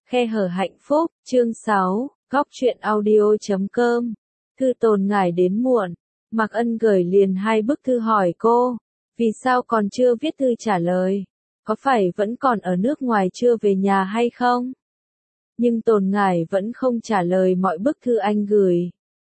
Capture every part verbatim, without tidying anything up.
Khe hở hạnh phúc, chương sáu, góc truyện audio chấm com. Thư Tồn Ngải đến muộn, Mạc Ân gửi liền hai bức thư hỏi cô, vì sao còn chưa viết thư trả lời, có phải vẫn còn ở nước ngoài chưa về nhà hay không? Nhưng Tồn Ngải vẫn không trả lời mọi bức thư anh gửi.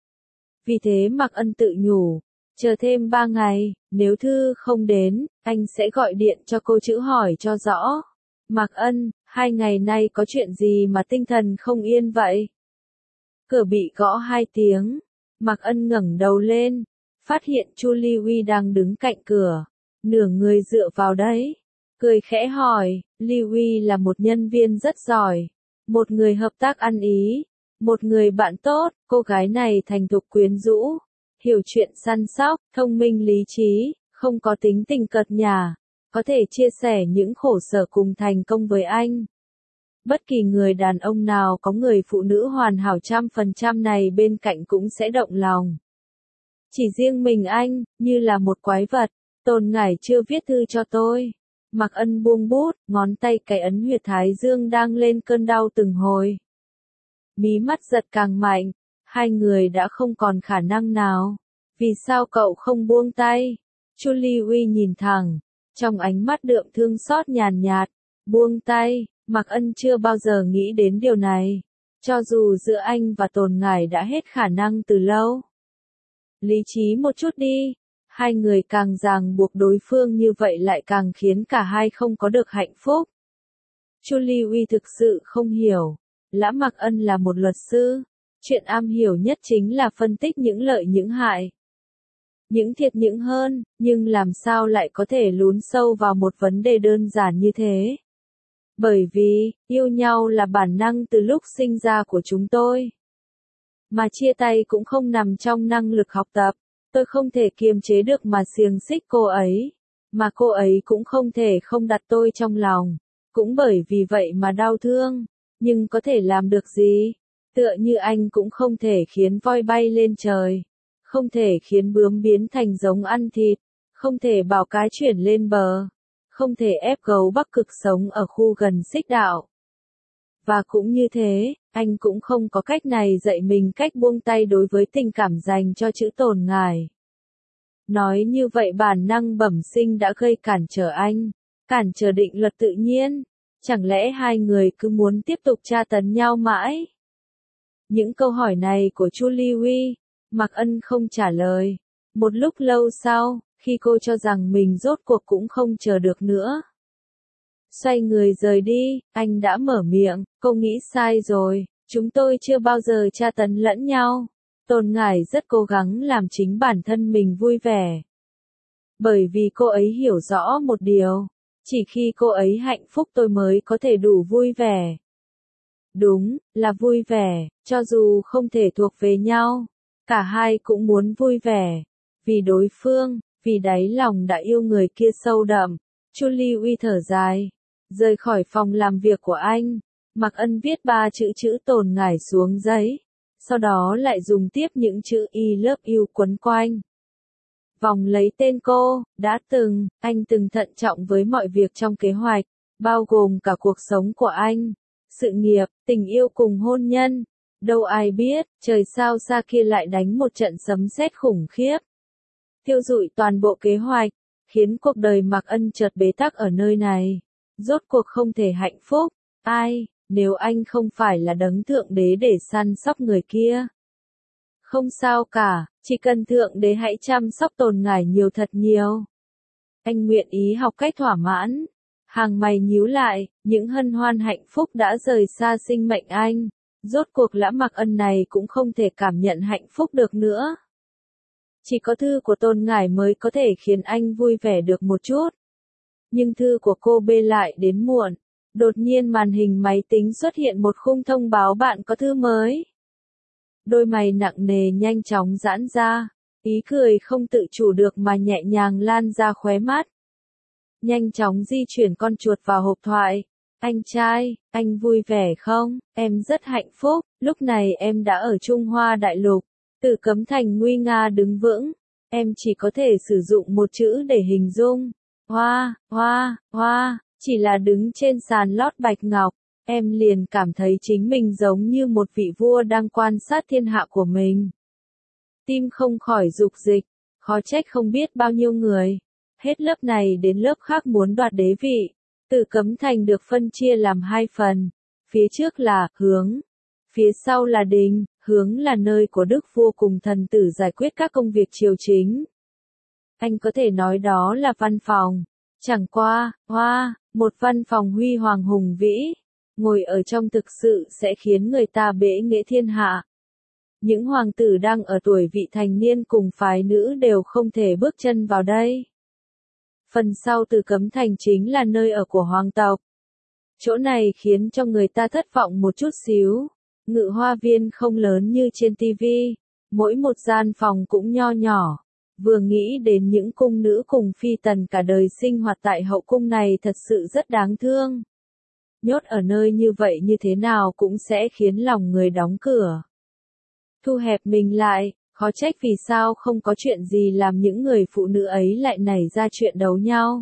Vì thế Mạc Ân tự nhủ, chờ thêm ba ngày, nếu thư không đến, anh sẽ gọi điện cho cô chữ hỏi cho rõ. Mạc Ân, hai ngày nay có chuyện gì mà tinh thần không yên vậy? Cửa bị gõ hai tiếng, Mạc Ân ngẩng đầu lên, phát hiện Chu Ly Uy đang đứng cạnh cửa, nửa người dựa vào đấy, cười khẽ hỏi, Ly Uy là một nhân viên rất giỏi, một người hợp tác ăn ý, một người bạn tốt, cô gái này thành thục quyến rũ, hiểu chuyện săn sóc, thông minh lý trí, không có tính tình cợt nhả, có thể chia sẻ những khổ sở cùng thành công với anh. Bất kỳ người đàn ông nào có người phụ nữ hoàn hảo trăm phần trăm này bên cạnh cũng sẽ động lòng. Chỉ riêng mình anh, như là một quái vật, Tồn Ngải chưa viết thư cho tôi. Mạc Ân buông bút, ngón tay cái ấn huyệt thái dương đang lên cơn đau từng hồi. Mí mắt giật càng mạnh, hai người đã không còn khả năng nào. Vì sao cậu không buông tay? Chu Ly Uy nhìn thẳng, trong ánh mắt đượm thương xót nhàn nhạt, buông tay. Mạc Ân chưa bao giờ nghĩ đến điều này, cho dù giữa anh và Tồn Ngải đã hết khả năng từ lâu. Lý trí một chút đi, hai người càng ràng buộc đối phương như vậy lại càng khiến cả hai không có được hạnh phúc. Chu Ly Uy thực sự không hiểu, Lã Mạc Ân là một luật sư, chuyện am hiểu nhất chính là phân tích những lợi những hại. Những thiệt những hơn, nhưng làm sao lại có thể lún sâu vào một vấn đề đơn giản như thế? Bởi vì, yêu nhau là bản năng từ lúc sinh ra của chúng tôi. Mà chia tay cũng không nằm trong năng lực học tập. Tôi không thể kiềm chế được mà xiềng xích cô ấy. Mà cô ấy cũng không thể không đặt tôi trong lòng. Cũng bởi vì vậy mà đau thương. Nhưng có thể làm được gì? Tựa như anh cũng không thể khiến voi bay lên trời. Không thể khiến bướm biến thành giống ăn thịt. Không thể bảo cái chuyển lên bờ. Không thể ép gấu Bắc Cực sống ở khu gần xích đạo. Và cũng như thế, anh cũng không có cách này dạy mình cách buông tay đối với tình cảm dành cho chữ Tồn Ngải. Nói như vậy bản năng bẩm sinh đã gây cản trở anh, cản trở định luật tự nhiên. Chẳng lẽ hai người cứ muốn tiếp tục tra tấn nhau mãi? Những câu hỏi này của Chu Ly Uy, Mạc Ân không trả lời. Một lúc lâu sau, khi cô cho rằng mình rốt cuộc cũng không chờ được nữa, xoay người rời đi, anh đã mở miệng, cô nghĩ sai rồi, chúng tôi chưa bao giờ tra tấn lẫn nhau. Tồn Ngải rất cố gắng làm chính bản thân mình vui vẻ. Bởi vì cô ấy hiểu rõ một điều, chỉ khi cô ấy hạnh phúc tôi mới có thể đủ vui vẻ. Đúng, là vui vẻ, cho dù không thể thuộc về nhau, cả hai cũng muốn vui vẻ, vì đối phương, vì đáy lòng đã yêu người kia sâu đậm. Chu Ly Uy thở dài, rời khỏi phòng làm việc của anh, Mạc Ân viết ba chữ chữ Tồn Ngải xuống giấy, sau đó lại dùng tiếp những chữ I love you quấn quanh. Vòng lấy tên cô, đã từng, anh từng thận trọng với mọi việc trong kế hoạch, bao gồm cả cuộc sống của anh, sự nghiệp, tình yêu cùng hôn nhân. Đâu ai biết, trời sao xa kia lại đánh một trận sấm sét khủng khiếp, thiêu rụi toàn bộ kế hoạch, khiến cuộc đời Mạc Ân chợt bế tắc ở nơi này, rốt cuộc không thể hạnh phúc. Ai, nếu anh không phải là đấng thượng đế để săn sóc người kia? Không sao cả, chỉ cần thượng đế hãy chăm sóc Tồn Ngải nhiều thật nhiều. Anh nguyện ý học cách thỏa mãn. Hàng mày nhíu lại, những hân hoan hạnh phúc đã rời xa sinh mệnh anh. Rốt cuộc Lã Mạc Ân này cũng không thể cảm nhận hạnh phúc được nữa. Chỉ có thư của Tồn Ngải mới có thể khiến anh vui vẻ được một chút. Nhưng thư của cô B lại đến muộn. Đột nhiên màn hình máy tính xuất hiện một khung thông báo bạn có thư mới. Đôi mày nặng nề nhanh chóng giãn ra. Ý cười không tự chủ được mà nhẹ nhàng lan ra khóe mắt. Nhanh chóng di chuyển con chuột vào hộp thoại. Anh trai, anh vui vẻ không? Em rất hạnh phúc, lúc này em đã ở Trung Hoa Đại Lục. Từ Cấm Thành nguy nga đứng vững, em chỉ có thể sử dụng một chữ để hình dung. Hoa, hoa, hoa, chỉ là đứng trên sàn lót bạch ngọc, em liền cảm thấy chính mình giống như một vị vua đang quan sát thiên hạ của mình. Tim không khỏi dục dịch, khó trách không biết bao nhiêu người, hết lớp này đến lớp khác muốn đoạt đế vị. Tử Cấm Thành được phân chia làm hai phần, phía trước là hướng, phía sau là đình. Hướng là nơi của đức vua cùng thần tử giải quyết các công việc triều chính. Anh có thể nói đó là văn phòng. Chẳng qua, hoa, một văn phòng huy hoàng hùng vĩ, ngồi ở trong thực sự sẽ khiến người ta bẽ nghệ thiên hạ. Những hoàng tử đang ở tuổi vị thành niên cùng phái nữ đều không thể bước chân vào đây. Phần sau Tử Cấm Thành chính là nơi ở của hoàng tộc. Chỗ này khiến cho người ta thất vọng một chút xíu. Ngự hoa viên không lớn như trên tivi, mỗi một gian phòng cũng nho nhỏ. Vừa nghĩ đến những cung nữ cùng phi tần cả đời sinh hoạt tại hậu cung này thật sự rất đáng thương. Nhốt ở nơi như vậy như thế nào cũng sẽ khiến lòng người đóng cửa. Thu hẹp mình lại, khó trách vì sao không có chuyện gì làm những người phụ nữ ấy lại nảy ra chuyện đấu nhau.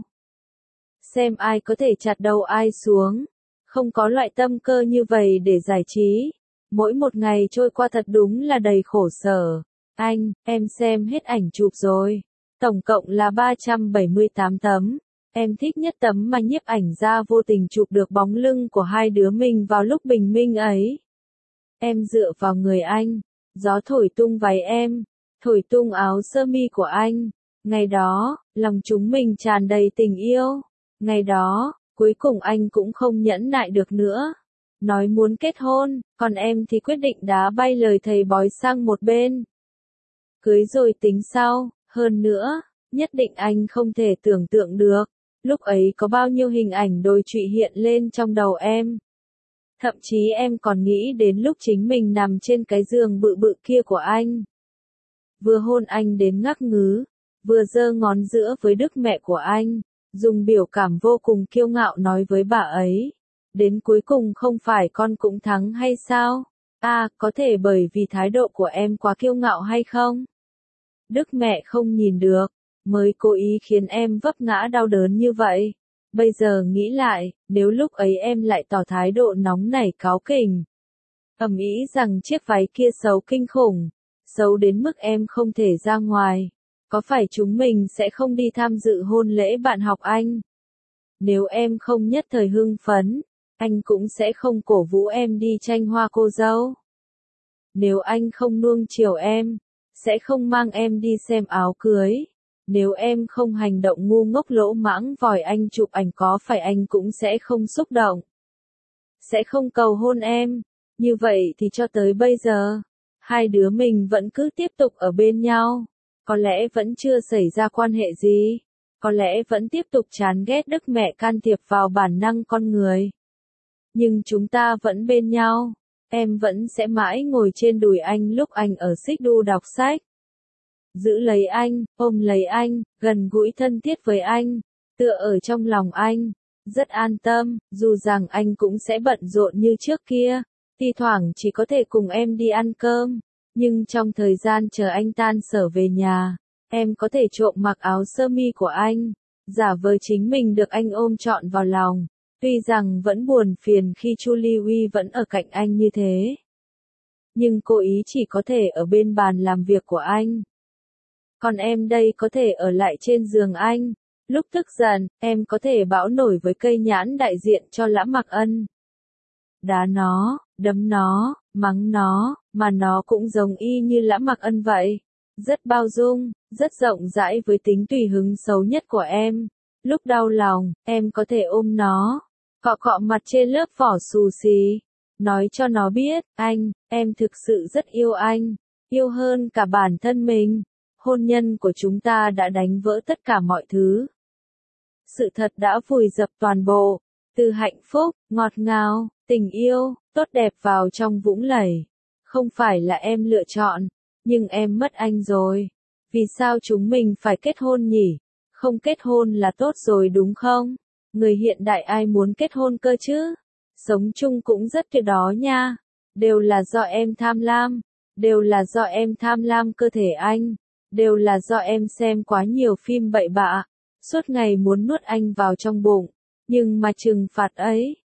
Xem ai có thể chặt đầu ai xuống, không có loại tâm cơ như vậy để giải trí. Mỗi một ngày trôi qua thật đúng là đầy khổ sở. Anh, em xem hết ảnh chụp rồi. Tổng cộng là ba trăm bảy mươi tám tấm. Em thích nhất tấm mà nhiếp ảnh gia vô tình chụp được bóng lưng của hai đứa mình vào lúc bình minh ấy. Em dựa vào người anh. Gió thổi tung váy em. Thổi tung áo sơ mi của anh. Ngày đó, lòng chúng mình tràn đầy tình yêu. Ngày đó, cuối cùng anh cũng không nhẫn nại được nữa. Nói muốn kết hôn, còn em thì quyết định đá bay lời thầy bói sang một bên. Cưới rồi tính sau, hơn nữa, nhất định anh không thể tưởng tượng được, lúc ấy có bao nhiêu hình ảnh đồi trụy hiện lên trong đầu em. Thậm chí em còn nghĩ đến lúc chính mình nằm trên cái giường bự bự kia của anh. Vừa hôn anh đến ngắc ngứ, vừa giơ ngón giữa với đức mẹ của anh, dùng biểu cảm vô cùng kiêu ngạo nói với bà ấy. Đến cuối cùng không phải con cũng thắng hay sao? À, có thể bởi vì thái độ của em quá kiêu ngạo hay không? Đức mẹ không nhìn được, mới cố ý khiến em vấp ngã đau đớn như vậy. Bây giờ nghĩ lại, nếu lúc ấy em lại tỏ thái độ nóng nảy cáu kỉnh, ầm ĩ rằng chiếc váy kia xấu kinh khủng, xấu đến mức em không thể ra ngoài, có phải chúng mình sẽ không đi tham dự hôn lễ bạn học anh? Nếu em không nhất thời hưng phấn, anh cũng sẽ không cổ vũ em đi tranh hoa cô dâu. Nếu anh không nuông chiều em, sẽ không mang em đi xem áo cưới. Nếu em không hành động ngu ngốc lỗ mãng vòi anh chụp ảnh có phải anh cũng sẽ không xúc động. Sẽ không cầu hôn em. Như vậy thì cho tới bây giờ, hai đứa mình vẫn cứ tiếp tục ở bên nhau. Có lẽ vẫn chưa xảy ra quan hệ gì. Có lẽ vẫn tiếp tục chán ghét đức mẹ can thiệp vào bản năng con người. Nhưng chúng ta vẫn bên nhau. Em vẫn sẽ mãi ngồi trên đùi anh lúc anh ở xích đu đọc sách. Giữ lấy anh, ôm lấy anh, gần gũi thân thiết với anh, tựa ở trong lòng anh, rất an tâm, dù rằng anh cũng sẽ bận rộn như trước kia, thi thoảng chỉ có thể cùng em đi ăn cơm, nhưng trong thời gian chờ anh tan sở về nhà, em có thể trộm mặc áo sơ mi của anh, giả vờ chính mình được anh ôm trọn vào lòng, tuy rằng vẫn buồn phiền khi Chu Ly Uy vẫn ở cạnh anh như thế. Nhưng cô ý chỉ có thể ở bên bàn làm việc của anh. Còn em đây có thể ở lại trên giường anh. Lúc tức giận, em có thể bão nổi với cây nhãn đại diện cho Lã Mặc Ân. Đá nó, đấm nó, mắng nó, mà nó cũng giống y như Lã Mặc Ân vậy. Rất bao dung, rất rộng rãi với tính tùy hứng xấu nhất của em. Lúc đau lòng, em có thể ôm nó, cọ cọ mặt trên lớp vỏ xù xì. Nói cho nó biết, anh, em thực sự rất yêu anh. Yêu hơn cả bản thân mình. Hôn nhân của chúng ta đã đánh vỡ tất cả mọi thứ. Sự thật đã vùi dập toàn bộ, từ hạnh phúc, ngọt ngào, tình yêu, tốt đẹp vào trong vũng lầy. Không phải là em lựa chọn, nhưng em mất anh rồi. Vì sao chúng mình phải kết hôn nhỉ? Không kết hôn là tốt rồi đúng không? Người hiện đại ai muốn kết hôn cơ chứ? Sống chung cũng rất tuyệt đó nha. Đều là do em tham lam. Đều là do em tham lam cơ thể anh. Đều là do em xem quá nhiều phim bậy bạ, suốt ngày muốn nuốt anh vào trong bụng, nhưng mà trừng phạt ấy,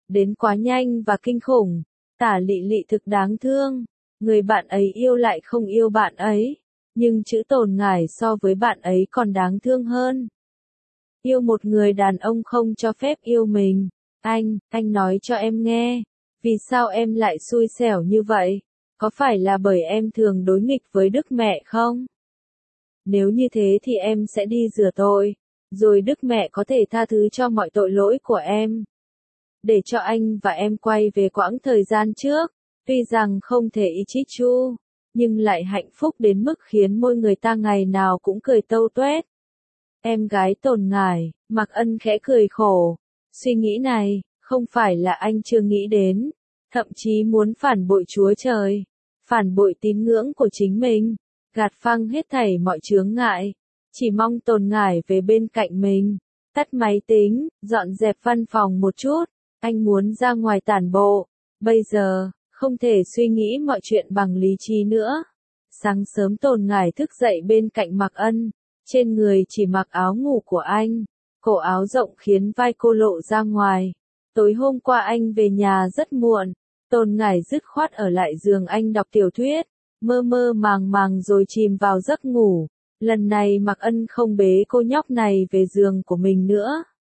đến quá nhanh và kinh khủng. Tả Lị Lị thực đáng thương, người bạn ấy yêu lại không yêu bạn ấy, nhưng chữ Tồn Ngải so với bạn ấy còn đáng thương hơn. Yêu một người đàn ông không cho phép yêu mình. Anh, anh nói cho em nghe, vì sao em lại xui xẻo như vậy? Có phải là bởi em thường đối nghịch với Đức Mẹ không? Nếu như thế thì em sẽ đi rửa tội, rồi Đức Mẹ có thể tha thứ cho mọi tội lỗi của em. Để cho anh và em quay về quãng thời gian trước, tuy rằng không thể Ichichu, nhưng lại hạnh phúc đến mức khiến môi người ta ngày nào cũng cười tâu tuét. Em gái Tồn Ngải, Mạc Ân khẽ cười khổ. Suy nghĩ này, không phải là anh chưa nghĩ đến, thậm chí muốn phản bội Chúa Trời, phản bội tín ngưỡng của chính mình, gạt phăng hết thảy mọi chướng ngại, chỉ mong Tồn Ngải về bên cạnh mình, tắt máy tính, dọn dẹp văn phòng một chút, anh muốn ra ngoài tản bộ, bây giờ, không thể suy nghĩ mọi chuyện bằng lý trí nữa. Sáng sớm Tồn Ngải thức dậy bên cạnh Mạc Ân, trên người chỉ mặc áo ngủ của anh, cổ áo rộng khiến vai cô lộ ra ngoài. Tối hôm qua anh về nhà rất muộn, Tồn Ngải dứt khoát ở lại giường anh đọc tiểu thuyết, mơ mơ màng màng rồi chìm vào giấc ngủ. Lần này Mạc Ân không bế cô nhóc này về giường của mình nữa,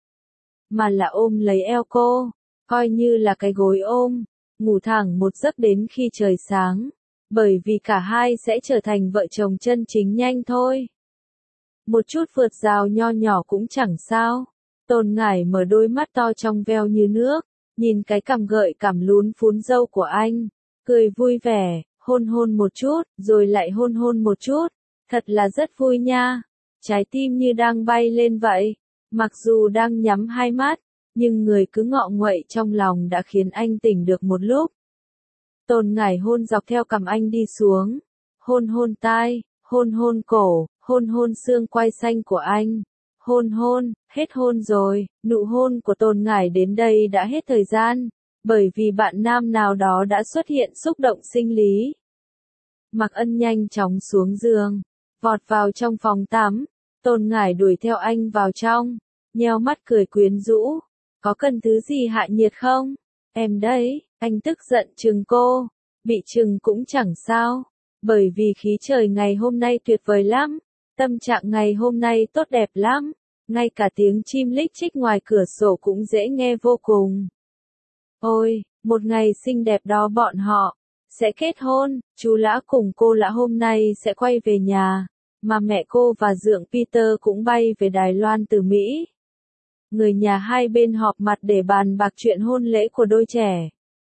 mà là ôm lấy eo cô, coi như là cái gối ôm, ngủ thẳng một giấc đến khi trời sáng, bởi vì cả hai sẽ trở thành vợ chồng chân chính nhanh thôi. Một chút vượt rào nho nhỏ cũng chẳng sao. Tồn Ngải mở đôi mắt to trong veo như nước, nhìn cái cằm gợi cảm lún phún râu của anh, cười vui vẻ, hôn hôn một chút, rồi lại hôn hôn một chút, thật là rất vui nha. Trái tim như đang bay lên vậy, mặc dù đang nhắm hai mắt, nhưng người cứ ngọ nguậy trong lòng đã khiến anh tỉnh được một lúc. Tồn Ngải hôn dọc theo cằm anh đi xuống, hôn hôn tai, hôn hôn cổ, hôn hôn xương quai xanh của anh. Hôn hôn, hết hôn rồi, nụ hôn của Tồn Ngải đến đây đã hết thời gian, bởi vì bạn nam nào đó đã xuất hiện xúc động sinh lý. Mạc Ân nhanh chóng xuống giường, vọt vào trong phòng tắm, Tồn Ngải đuổi theo anh vào trong, nheo mắt cười quyến rũ. Có cần thứ gì hạ nhiệt không? Em đấy, anh tức giận trừng cô, bị trừng cũng chẳng sao, bởi vì khí trời ngày hôm nay tuyệt vời lắm. Tâm trạng ngày hôm nay tốt đẹp lắm, ngay cả tiếng chim lích chích ngoài cửa sổ cũng dễ nghe vô cùng. Ôi, một ngày xinh đẹp đó bọn họ sẽ kết hôn, chú Lã cùng cô Lã hôm nay sẽ quay về nhà, mà mẹ cô và dượng Peter cũng bay về Đài Loan từ Mỹ. Người nhà hai bên họp mặt để bàn bạc chuyện hôn lễ của đôi trẻ.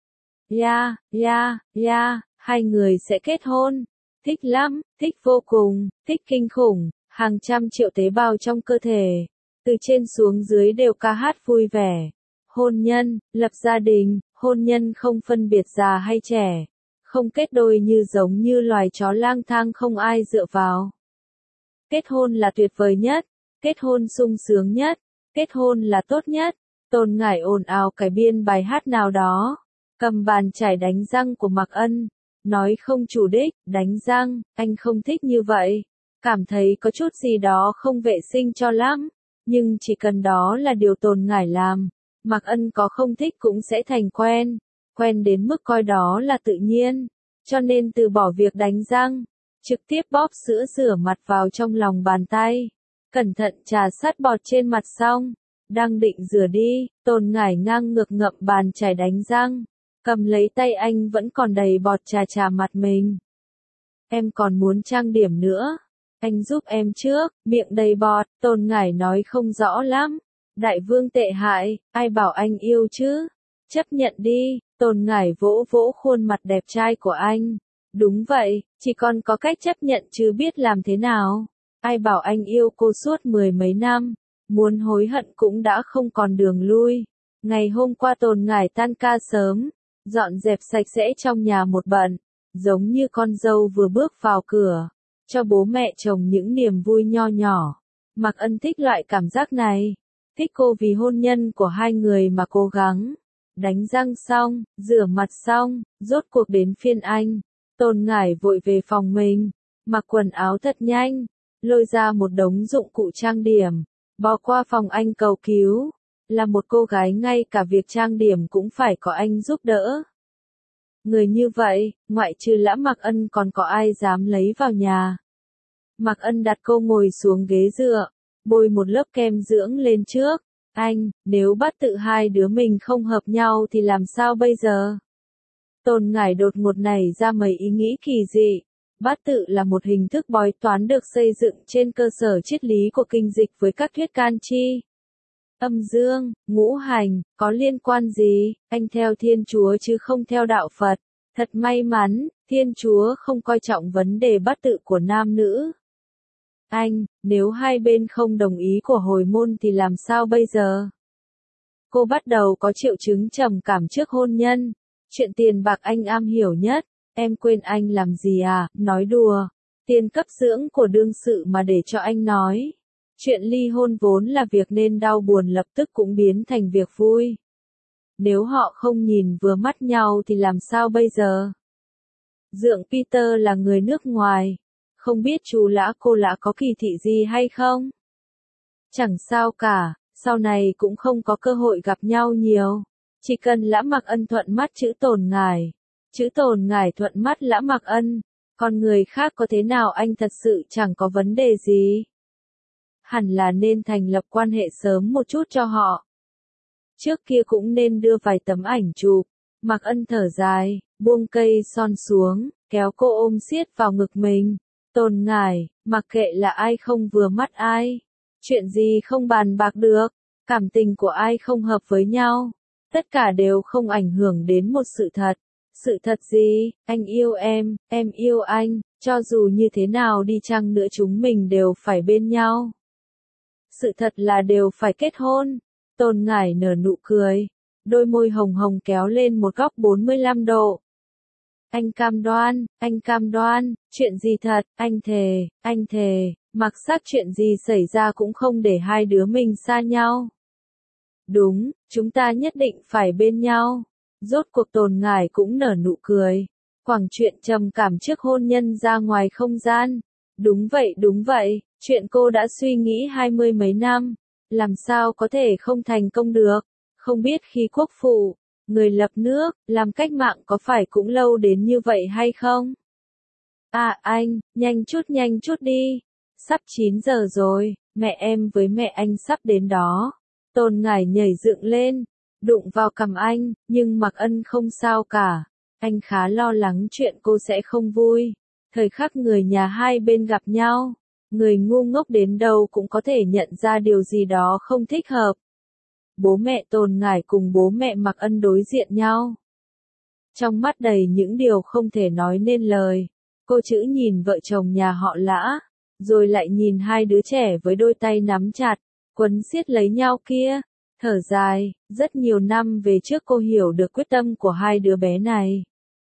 Ya, ya, ya, hai người sẽ kết hôn. Thích lắm, thích vô cùng, thích kinh khủng, hàng trăm triệu tế bào trong cơ thể, từ trên xuống dưới đều ca hát vui vẻ. Hôn nhân, lập gia đình, hôn nhân không phân biệt già hay trẻ, không kết đôi như giống như loài chó lang thang không ai dựa vào. Kết hôn là tuyệt vời nhất, kết hôn sung sướng nhất, kết hôn là tốt nhất. Tồn Ngải ồn ào cải biên bài hát nào đó, cầm bàn chải đánh răng của Mạc Ân. Nói không chủ đích, đánh răng, anh không thích như vậy. Cảm thấy có chút gì đó không vệ sinh cho lắm. Nhưng chỉ cần đó là điều Tồn Ngải làm. Mạc Ân có không thích cũng sẽ thành quen. Quen đến mức coi đó là tự nhiên. Cho nên từ bỏ việc đánh răng. Trực tiếp bóp sữa rửa mặt vào trong lòng bàn tay. Cẩn thận trà sát bọt trên mặt xong. Đang định rửa đi, Tồn Ngải ngang ngược ngậm bàn chải đánh răng. Cầm lấy tay anh vẫn còn đầy bọt trà trà mặt mình. Em còn muốn trang điểm nữa. Anh giúp em trước, miệng đầy bọt, Tồn Ngải nói không rõ lắm. Đại vương tệ hại, ai bảo anh yêu chứ? Chấp nhận đi, Tồn Ngải vỗ vỗ khuôn mặt đẹp trai của anh. Đúng vậy, chỉ còn có cách chấp nhận chứ biết làm thế nào. Ai bảo anh yêu cô suốt mười mấy năm, muốn hối hận cũng đã không còn đường lui. Ngày hôm qua Tồn Ngải tan ca sớm, dọn dẹp sạch sẽ trong nhà một bận, giống như con dâu vừa bước vào cửa, cho bố mẹ chồng những niềm vui nho nhỏ. Mạc Ân thích loại cảm giác này, thích cô vì hôn nhân của hai người mà cố gắng. Đánh răng xong, rửa mặt xong, rốt cuộc đến phiên anh. Tồn Ngải vội về phòng mình, mặc quần áo thật nhanh, lôi ra một đống dụng cụ trang điểm, bò qua phòng anh cầu cứu. là một cô gái ngay cả việc trang điểm cũng phải có anh giúp đỡ. Người như vậy, ngoại trừ Lã Mặc Ân còn có ai dám lấy vào nhà. Mặc Ân đặt cô ngồi xuống ghế dựa, bôi một lớp kem dưỡng lên trước. Anh, nếu bắt tự hai đứa mình không hợp nhau thì làm sao bây giờ? Tôn Ngải đột ngột nảy ra mấy ý nghĩ kỳ dị. Bát tự là một hình thức bói toán được xây dựng trên cơ sở triết lý của kinh dịch với các thuyết can chi. Âm dương, ngũ hành, có liên quan gì? Anh theo Thiên Chúa chứ không theo đạo Phật. Thật may mắn, Thiên Chúa không coi trọng vấn đề bát tự của nam nữ. Anh, nếu hai bên không đồng ý của hồi môn thì làm sao bây giờ? Cô bắt đầu có triệu chứng trầm cảm trước hôn nhân. Chuyện tiền bạc anh am hiểu nhất. Em quên anh làm gì à, nói đùa. Tiền cấp dưỡng của đương sự mà để cho anh nói. Chuyện ly hôn vốn là việc nên đau buồn lập tức cũng biến thành việc vui. Nếu họ không nhìn vừa mắt nhau thì làm sao bây giờ? Dượng Peter là người nước ngoài. Không biết chú Lã cô Lã có kỳ thị gì hay không? Chẳng sao cả, sau này cũng không có cơ hội gặp nhau nhiều. Chỉ cần Lã Mặc Ân thuận mắt chữ Tồn Ngải. Chữ Tồn Ngải thuận mắt Lã Mặc Ân. Còn người khác có thế nào anh thật sự chẳng có vấn đề gì. Hẳn là nên thành lập quan hệ sớm một chút cho họ. Trước kia cũng nên đưa vài tấm ảnh chụp. Mặc Ân thở dài, buông cây son xuống, kéo cô ôm siết vào ngực mình. Tồn Ngải, mặc kệ là ai không vừa mắt ai. Chuyện gì không bàn bạc được, cảm tình của ai không hợp với nhau. Tất cả đều không ảnh hưởng đến một sự thật. Sự thật gì? Anh yêu em, em yêu anh, cho dù như thế nào đi chăng nữa chúng mình đều phải bên nhau. Sự thật là đều phải kết hôn. Tồn Ngải nở nụ cười, đôi môi hồng hồng kéo lên một góc bốn mươi lăm độ. Anh cam đoan, anh cam đoan, chuyện gì thật, anh thề, anh thề, mặc xác chuyện gì xảy ra cũng không để hai đứa mình xa nhau. Đúng, chúng ta nhất định phải bên nhau. Rốt cuộc Tồn Ngải cũng nở nụ cười. Quẳng chuyện trầm cảm trước hôn nhân ra ngoài không gian. Đúng vậy, đúng vậy, chuyện cô đã suy nghĩ hai mươi mấy năm. Làm sao có thể không thành công được? Không biết khi quốc phụ, người lập nước, làm cách mạng có phải cũng lâu đến như vậy hay không? À anh, nhanh chút nhanh chút đi. Sắp chín giờ rồi, mẹ em với mẹ anh sắp đến đó. Tồn Ngải nhảy dựng lên, đụng vào cằm anh, nhưng Mặc Ân không sao cả. Anh khá lo lắng chuyện cô sẽ không vui. Thời khắc người nhà hai bên gặp nhau, người ngu ngốc đến đâu cũng có thể nhận ra điều gì đó không thích hợp. Bố mẹ Tồn Ngải cùng bố mẹ Mặc Ân đối diện nhau. Trong mắt đầy những điều không thể nói nên lời. Cô chữ nhìn vợ chồng nhà họ Lã, rồi lại nhìn hai đứa trẻ với đôi tay nắm chặt, quấn siết lấy nhau kia. Thở dài, rất nhiều năm về trước cô hiểu được quyết tâm của hai đứa bé này.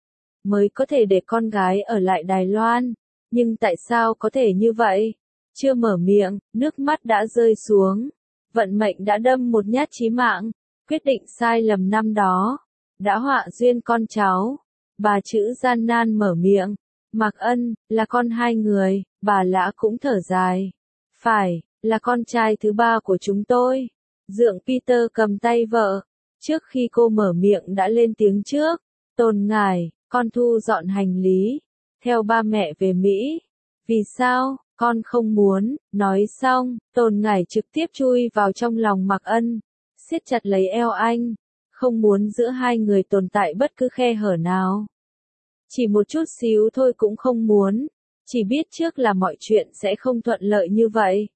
Mới có thể để con gái ở lại Đài Loan. Nhưng tại sao có thể như vậy? Chưa mở miệng, nước mắt đã rơi xuống. Vận mệnh đã đâm một nhát chí mạng. Quyết định sai lầm năm đó. Đã họa duyên con cháu. Bà chữ gian nan mở miệng. Mặc Ân, là con hai người, bà Lã cũng thở dài. Phải, là con trai thứ ba của chúng tôi. Dượng Peter cầm tay vợ. Trước khi cô mở miệng đã lên tiếng trước. Tồn Ngải, con thu dọn hành lý. Theo ba mẹ về Mỹ. Vì sao, con không muốn, nói xong, Tồn Ngải trực tiếp chui vào trong lòng Mặc Ân. Siết chặt lấy eo anh. Không muốn giữa hai người tồn tại bất cứ khe hở nào. Chỉ một chút xíu thôi cũng không muốn. Chỉ biết trước là mọi chuyện sẽ không thuận lợi như vậy.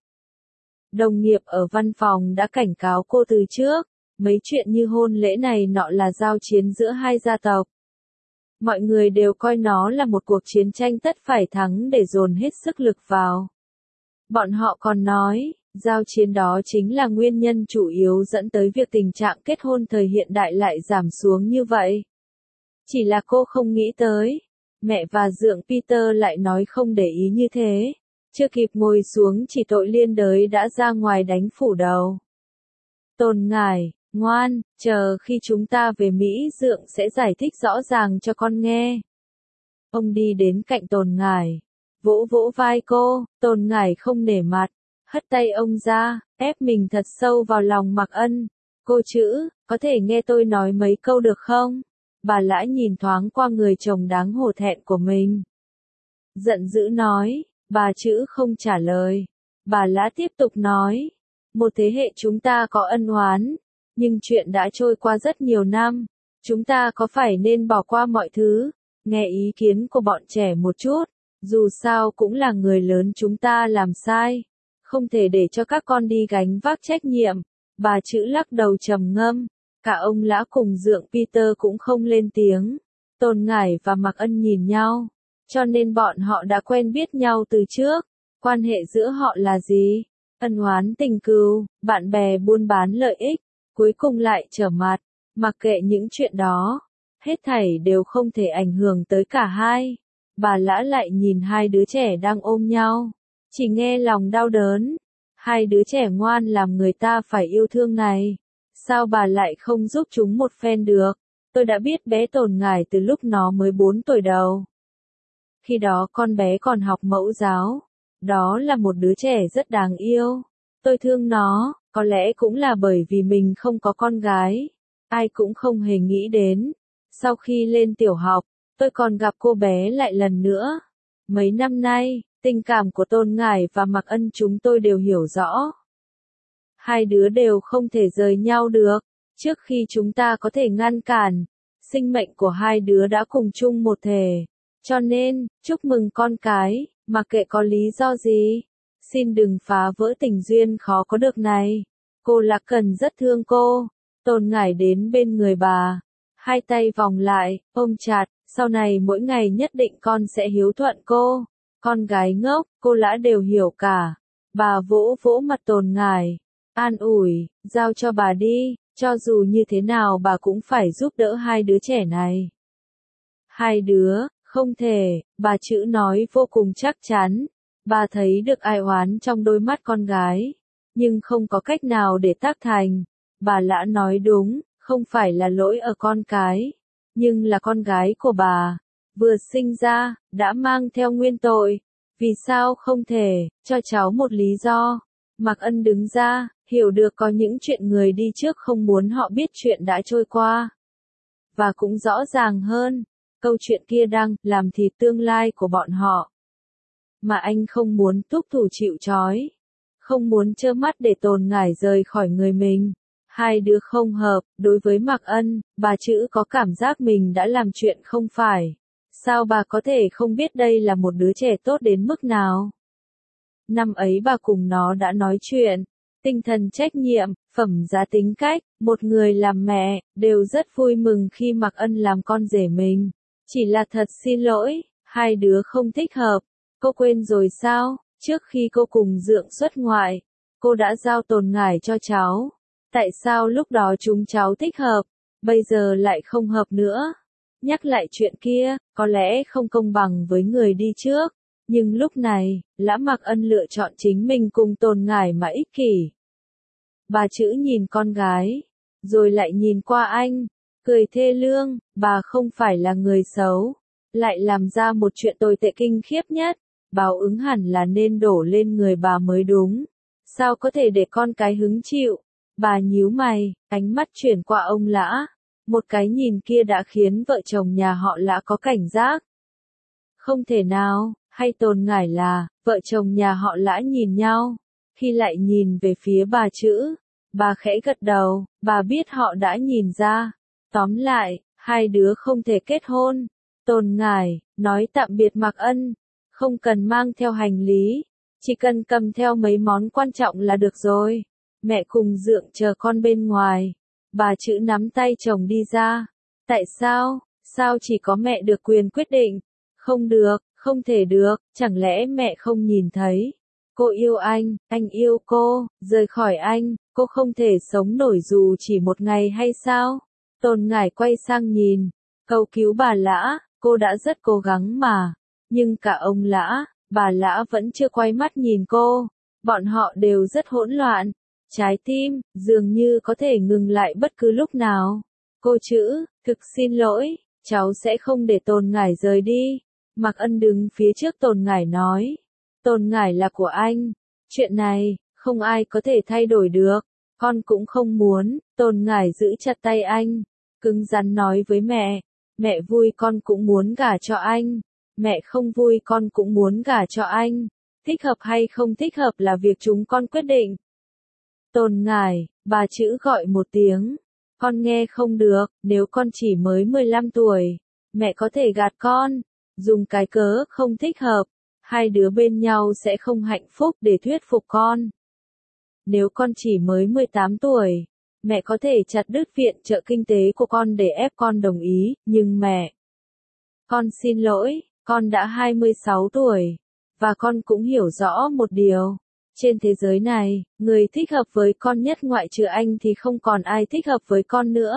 Đồng nghiệp ở văn phòng đã cảnh cáo cô từ trước. Mấy chuyện như hôn lễ này nọ là giao chiến giữa hai gia tộc. Mọi người đều coi nó là một cuộc chiến tranh tất phải thắng để dồn hết sức lực vào. Bọn họ còn nói, giao chiến đó chính là nguyên nhân chủ yếu dẫn tới việc tình trạng kết hôn thời hiện đại lại giảm xuống như vậy. Chỉ là cô không nghĩ tới. Mẹ và dượng Peter lại nói không để ý như thế. Chưa kịp ngồi xuống chỉ tội liên đới đã ra ngoài đánh phủ đầu. Tồn Ngải, ngoan, chờ khi chúng ta về Mỹ dượng sẽ giải thích rõ ràng cho con nghe. Ông đi đến cạnh Tồn Ngải, vỗ vỗ vai cô. Tồn Ngải không nể mặt, hất tay ông ra, ép mình thật sâu vào lòng Mặc Ân. Cô chữ, có thể nghe tôi nói mấy câu được không? Bà Lã nhìn thoáng qua người chồng đáng hổ thẹn của mình. Giận dữ nói, bà chữ không trả lời. Bà Lã tiếp tục nói, một thế hệ chúng ta có ân oán, nhưng chuyện đã trôi qua rất nhiều năm, chúng ta có phải nên bỏ qua mọi thứ, nghe ý kiến của bọn trẻ một chút, dù sao cũng là người lớn chúng ta làm sai, không thể để cho các con đi gánh vác trách nhiệm. Bà chữ lắc đầu trầm ngâm, cả ông Lã cùng dượng Peter cũng không lên tiếng. Tôn Ngải và Mạc Ân nhìn nhau, cho nên bọn họ đã quen biết nhau từ trước. Quan hệ giữa họ là gì? Ân oán tình cừu, bạn bè buôn bán lợi ích, cuối cùng lại trở mặt. Mặc kệ những chuyện đó, hết thảy đều không thể ảnh hưởng tới cả hai. Bà Lã lại nhìn hai đứa trẻ đang ôm nhau, chỉ nghe lòng đau đớn. Hai đứa trẻ ngoan làm người ta phải yêu thương này, sao bà lại không giúp chúng một phen được? Tôi đã biết bé Tôn Ngải từ lúc nó mới bốn tuổi đầu. Khi đó con bé còn học mẫu giáo. Đó là một đứa trẻ rất đáng yêu. Tôi thương nó, có lẽ cũng là bởi vì mình không có con gái. Ai cũng không hề nghĩ đến. Sau khi lên tiểu học, tôi còn gặp cô bé lại lần nữa. Mấy năm nay, tình cảm của Tôn Ngải và Mạc Ân chúng tôi đều hiểu rõ. Hai đứa đều không thể rời nhau được. Trước khi chúng ta có thể ngăn cản, sinh mệnh của hai đứa đã cùng chung một thể. Cho nên, chúc mừng con cái, mặc kệ có lý do gì. Xin đừng phá vỡ tình duyên khó có được này. Cô Lạc Cần rất thương cô. Tôn Ngải đến bên người bà. Hai tay vòng lại, ôm chặt. Sau này mỗi ngày nhất định con sẽ hiếu thuận cô. Con gái ngốc, cô Lã đều hiểu cả. Bà vỗ vỗ mặt Tôn Ngải. An ủi, giao cho bà đi. Cho dù như thế nào bà cũng phải giúp đỡ hai đứa trẻ này. Hai đứa, không thể, bà chữ nói vô cùng chắc chắn. Bà thấy được ai oán trong đôi mắt con gái, nhưng không có cách nào để tác thành. Bà Lã nói đúng, không phải là lỗi ở con cái, nhưng là con gái của bà, vừa sinh ra, đã mang theo nguyên tội. Vì sao không thể, cho cháu một lý do. Mạc Ân đứng ra, hiểu được có những chuyện người đi trước không muốn họ biết chuyện đã trôi qua. Và cũng rõ ràng hơn, câu chuyện kia đang làm thịt tương lai của bọn họ. Mà anh không muốn túc thủ chịu trói, không muốn trơ mắt để Tôn Ngải rời khỏi người mình. Hai đứa không hợp, đối với Mạc Ân, bà chữ có cảm giác mình đã làm chuyện không phải. Sao bà có thể không biết đây là một đứa trẻ tốt đến mức nào? Năm ấy bà cùng nó đã nói chuyện, tinh thần trách nhiệm, phẩm giá tính cách, một người làm mẹ, đều rất vui mừng khi Mạc Ân làm con rể mình. Chỉ là thật xin lỗi, hai đứa không thích hợp. Cô quên rồi sao, trước khi cô cùng dượng xuất ngoại, cô đã giao Tôn Ngải cho cháu. Tại sao lúc đó chúng cháu thích hợp, bây giờ lại không hợp nữa? Nhắc lại chuyện kia, có lẽ không công bằng với người đi trước. Nhưng lúc này, Lã Mạc Ân lựa chọn chính mình cùng Tôn Ngải mà ích kỷ. Bà chữ nhìn con gái, rồi lại nhìn qua anh, cười thê lương, bà không phải là người xấu, lại làm ra một chuyện tồi tệ kinh khiếp nhất, báo ứng hẳn là nên đổ lên người bà mới đúng. Sao có thể để con cái hứng chịu? Bà nhíu mày, ánh mắt chuyển qua ông Lã, một cái nhìn kia đã khiến vợ chồng nhà họ Lã có cảnh giác. Không thể nào, hay Tôn Ngải là, vợ chồng nhà họ Lã nhìn nhau, khi lại nhìn về phía bà chữ, bà khẽ gật đầu, bà biết họ đã nhìn ra. Tóm lại, hai đứa không thể kết hôn. Tôn Ngải, nói tạm biệt Mạc Ân, không cần mang theo hành lý, chỉ cần cầm theo mấy món quan trọng là được rồi. Mẹ cùng dượng chờ con bên ngoài. Bà chữ nắm tay chồng đi ra. Tại sao, sao chỉ có mẹ được quyền quyết định? Không được, không thể được, chẳng lẽ mẹ không nhìn thấy? Cô yêu anh, anh yêu cô, rời khỏi anh, cô không thể sống nổi dù chỉ một ngày hay sao? Tôn Ngải quay sang nhìn, cầu cứu bà Lã, cô đã rất cố gắng mà. Nhưng cả ông Lã, bà Lã vẫn chưa quay mắt nhìn cô. Bọn họ đều rất hỗn loạn. Trái tim, dường như có thể ngừng lại bất cứ lúc nào. Cô chữ, thực xin lỗi, cháu sẽ không để Tôn Ngải rời đi. Mạc Ân đứng phía trước Tôn Ngải nói. Tôn Ngải là của anh. Chuyện này, không ai có thể thay đổi được. Con cũng không muốn, Tôn Ngải giữ chặt tay anh, cứng rắn nói với mẹ, mẹ vui con cũng muốn gả cho anh, mẹ không vui con cũng muốn gả cho anh, thích hợp hay không thích hợp là việc chúng con quyết định. Tôn Ngải, bà chữ gọi một tiếng, con nghe không được, nếu con chỉ mới mười lăm tuổi, mẹ có thể gạt con, dùng cái cớ không thích hợp, hai đứa bên nhau sẽ không hạnh phúc để thuyết phục con. Nếu con chỉ mới mười tám tuổi, mẹ có thể chặt đứt viện trợ kinh tế của con để ép con đồng ý, nhưng mẹ... Con xin lỗi, con đã hai mươi sáu tuổi, và con cũng hiểu rõ một điều. Trên thế giới này, người thích hợp với con nhất ngoại trừ anh thì không còn ai thích hợp với con nữa.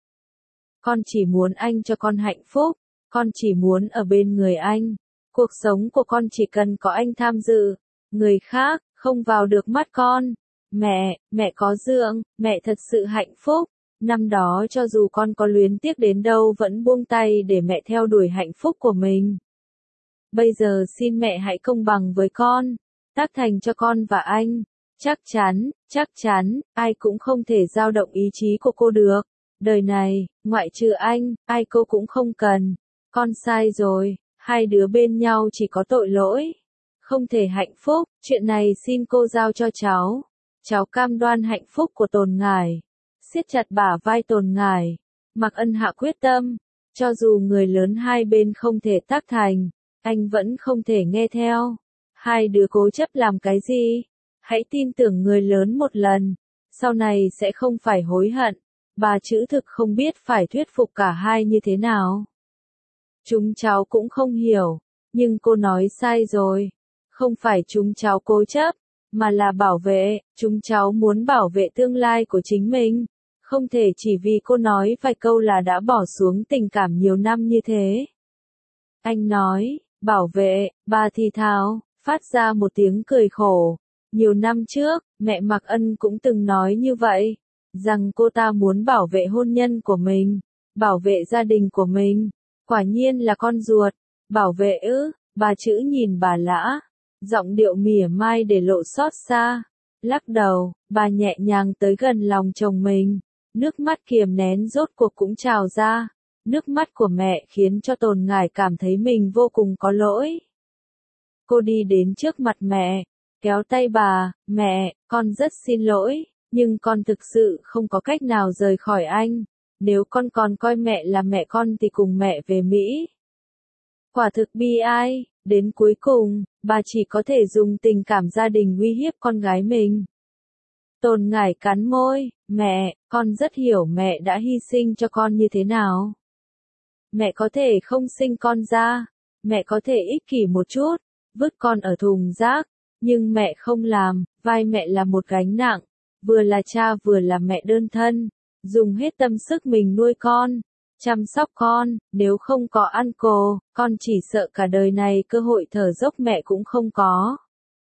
Con chỉ muốn anh cho con hạnh phúc, con chỉ muốn ở bên người anh. Cuộc sống của con chỉ cần có anh tham dự, người khác, không vào được mắt con. Mẹ, mẹ có dượng, mẹ thật sự hạnh phúc. Năm đó cho dù con có luyến tiếc đến đâu vẫn buông tay để mẹ theo đuổi hạnh phúc của mình. Bây giờ xin mẹ hãy công bằng với con, tác thành cho con và anh. Chắc chắn, chắc chắn, ai cũng không thể dao động ý chí của cô được. Đời này, ngoại trừ anh, ai cô cũng không cần. Con sai rồi, hai đứa bên nhau chỉ có tội lỗi. Không thể hạnh phúc, chuyện này xin cô giao cho cháu. Cháu cam đoan hạnh phúc của Tôn Ngải. Siết chặt bả vai Tôn Ngải. Mạc Ân hạ quyết tâm. Cho dù người lớn hai bên không thể tác thành, anh vẫn không thể nghe theo. Hai đứa cố chấp làm cái gì? Hãy tin tưởng người lớn một lần. Sau này sẽ không phải hối hận. Bà chữ thực không biết phải thuyết phục cả hai như thế nào. Chúng cháu cũng không hiểu. Nhưng cô nói sai rồi. Không phải chúng cháu cố chấp, mà là bảo vệ. Chúng cháu muốn bảo vệ tương lai của chính mình. Không thể chỉ vì cô nói vài câu là đã bỏ xuống tình cảm nhiều năm như thế. Anh nói, bảo vệ, bà thì thào, phát ra một tiếng cười khổ. Nhiều năm trước, mẹ Mạc Ân cũng từng nói như vậy, rằng cô ta muốn bảo vệ hôn nhân của mình, bảo vệ gia đình của mình. Quả nhiên là con ruột, bảo vệ ư, bà chữ nhìn bà Lã, giọng điệu mỉa mai để lộ xót xa. Lắc đầu, bà nhẹ nhàng tới gần lòng chồng mình, nước mắt kiềm nén rốt cuộc cũng trào ra. Nước mắt của mẹ khiến cho Tôn Ngải cảm thấy mình vô cùng có lỗi. Cô đi đến trước mặt mẹ, kéo tay bà, mẹ, con rất xin lỗi, nhưng con thực sự không có cách nào rời khỏi anh. Nếu con còn coi mẹ là mẹ con thì cùng mẹ về Mỹ. Quả thực bi ai, đến cuối cùng, bà chỉ có thể dùng tình cảm gia đình uy hiếp con gái mình. Tôn Ngải cắn môi, mẹ, con rất hiểu mẹ đã hy sinh cho con như thế nào. Mẹ có thể không sinh con ra, mẹ có thể ích kỷ một chút, vứt con ở thùng rác, nhưng mẹ không làm, vai mẹ là một gánh nặng, vừa là cha vừa là mẹ đơn thân, dùng hết tâm sức mình nuôi con, chăm sóc con, nếu không có ăn cồ, con chỉ sợ cả đời này cơ hội thở dốc mẹ cũng không có.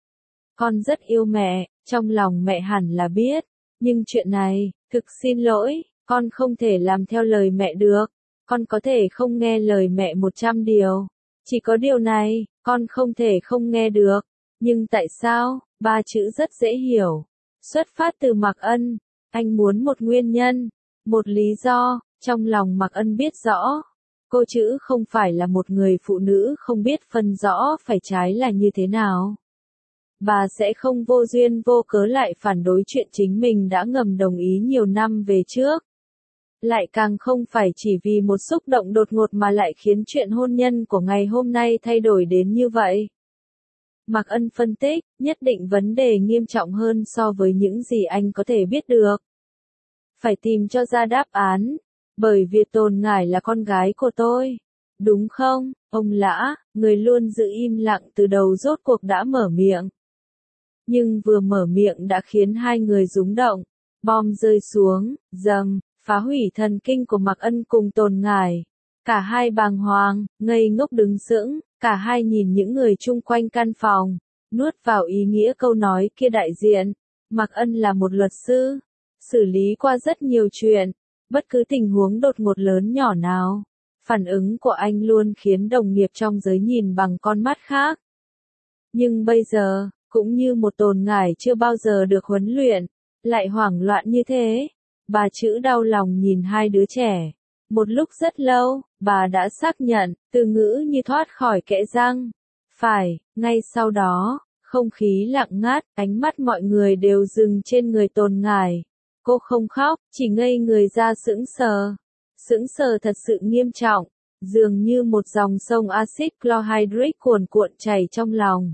Con rất yêu mẹ, trong lòng mẹ hẳn là biết, nhưng chuyện này, thực xin lỗi, con không thể làm theo lời mẹ được. Con có thể không nghe lời mẹ một trăm điều. Chỉ có điều này, con không thể không nghe được. Nhưng tại sao? Ba chữ rất dễ hiểu. Xuất phát từ Mạc Ân. Anh muốn một nguyên nhân, một lý do. Trong lòng Mạc Ân biết rõ. Cô chữ không phải là một người phụ nữ không biết phân rõ phải trái là như thế nào. Bà sẽ không vô duyên vô cớ lại phản đối chuyện chính mình đã ngầm đồng ý nhiều năm về trước. Lại càng không phải chỉ vì một xúc động đột ngột mà lại khiến chuyện hôn nhân của ngày hôm nay thay đổi đến như vậy. Mạc Ân phân tích, nhất định vấn đề nghiêm trọng hơn so với những gì anh có thể biết được. Phải tìm cho ra đáp án, bởi vì Tôn Ngải là con gái của tôi. Đúng không, ông Lã, người luôn giữ im lặng từ đầu rốt cuộc đã mở miệng. Nhưng vừa mở miệng đã khiến hai người rúng động, bom rơi xuống, dầm. Phá hủy thần kinh của Mạc Ân cùng Tôn Ngải. Cả hai bàng hoàng, ngây ngốc đứng sững, cả hai nhìn những người chung quanh căn phòng, nuốt vào ý nghĩa câu nói kia đại diện. Mạc Ân là một luật sư, xử lý qua rất nhiều chuyện, bất cứ tình huống đột ngột lớn nhỏ nào. Phản ứng của anh luôn khiến đồng nghiệp trong giới nhìn bằng con mắt khác. Nhưng bây giờ, cũng như một Tôn Ngải chưa bao giờ được huấn luyện, lại hoảng loạn như thế. Bà chữ đau lòng nhìn hai đứa trẻ. Một lúc rất lâu, bà đã xác nhận, từ ngữ như thoát khỏi kẽ răng. Phải, ngay sau đó, không khí lặng ngắt, ánh mắt mọi người đều dừng trên người Tồn Ngải. Cô không khóc, chỉ ngây người ra sững sờ. Sững sờ thật sự nghiêm trọng, dường như một dòng sông axit chlorhydric cuồn cuộn chảy trong lòng.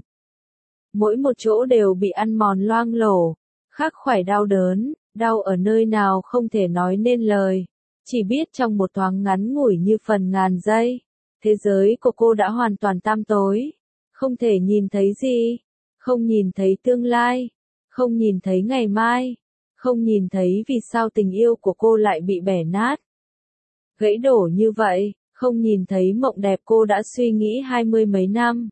Mỗi một chỗ đều bị ăn mòn loang lổ, khắc khoải đau đớn, đau ở nơi nào không thể nói nên lời. Chỉ biết trong một thoáng ngắn ngủi như phần ngàn giây, thế giới của cô đã hoàn toàn tăm tối. Không thể nhìn thấy gì, không nhìn thấy tương lai, không nhìn thấy ngày mai, không nhìn thấy vì sao tình yêu của cô lại bị bẻ nát. Gãy đổ như vậy, không nhìn thấy mộng đẹp cô đã suy nghĩ hai mươi mấy năm.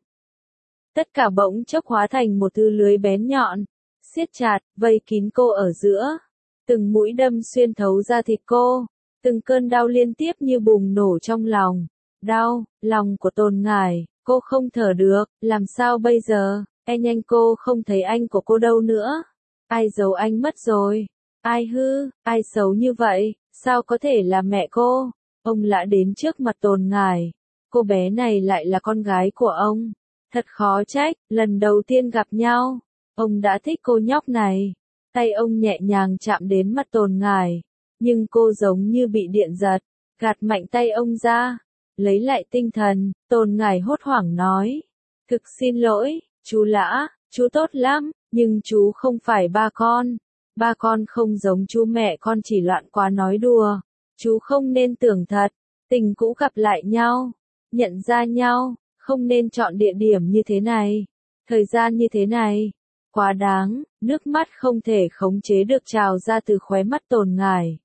Tất cả bỗng chốc hóa thành một thứ lưới bén nhọn, siết chặt, vây kín cô ở giữa. Từng mũi đâm xuyên thấu da thịt cô, từng cơn đau liên tiếp như bùng nổ trong lòng. Đau, lòng của Tồn Ngải, cô không thở được, làm sao bây giờ, e nhanh cô không thấy anh của cô đâu nữa. Ai giấu anh mất rồi, ai hư, ai xấu như vậy, sao có thể là mẹ cô. Ông Lã đến trước mặt Tồn Ngải, cô bé này lại là con gái của ông. Thật khó trách, lần đầu tiên gặp nhau, ông đã thích cô nhóc này. Tay ông nhẹ nhàng chạm đến mặt Tồn Ngải, nhưng cô giống như bị điện giật, gạt mạnh tay ông ra. Lấy lại tinh thần, Tồn Ngải hốt hoảng nói. Thực xin lỗi, chú Lã, chú tốt lắm, nhưng chú không phải ba con. Ba con không giống chú, mẹ con chỉ loạn quá nói đùa. Chú không nên tưởng thật, tình cũ gặp lại nhau, nhận ra nhau, không nên chọn địa điểm như thế này, thời gian như thế này. Quá đáng, nước mắt không thể khống chế được trào ra từ khóe mắt Tồn Ngải.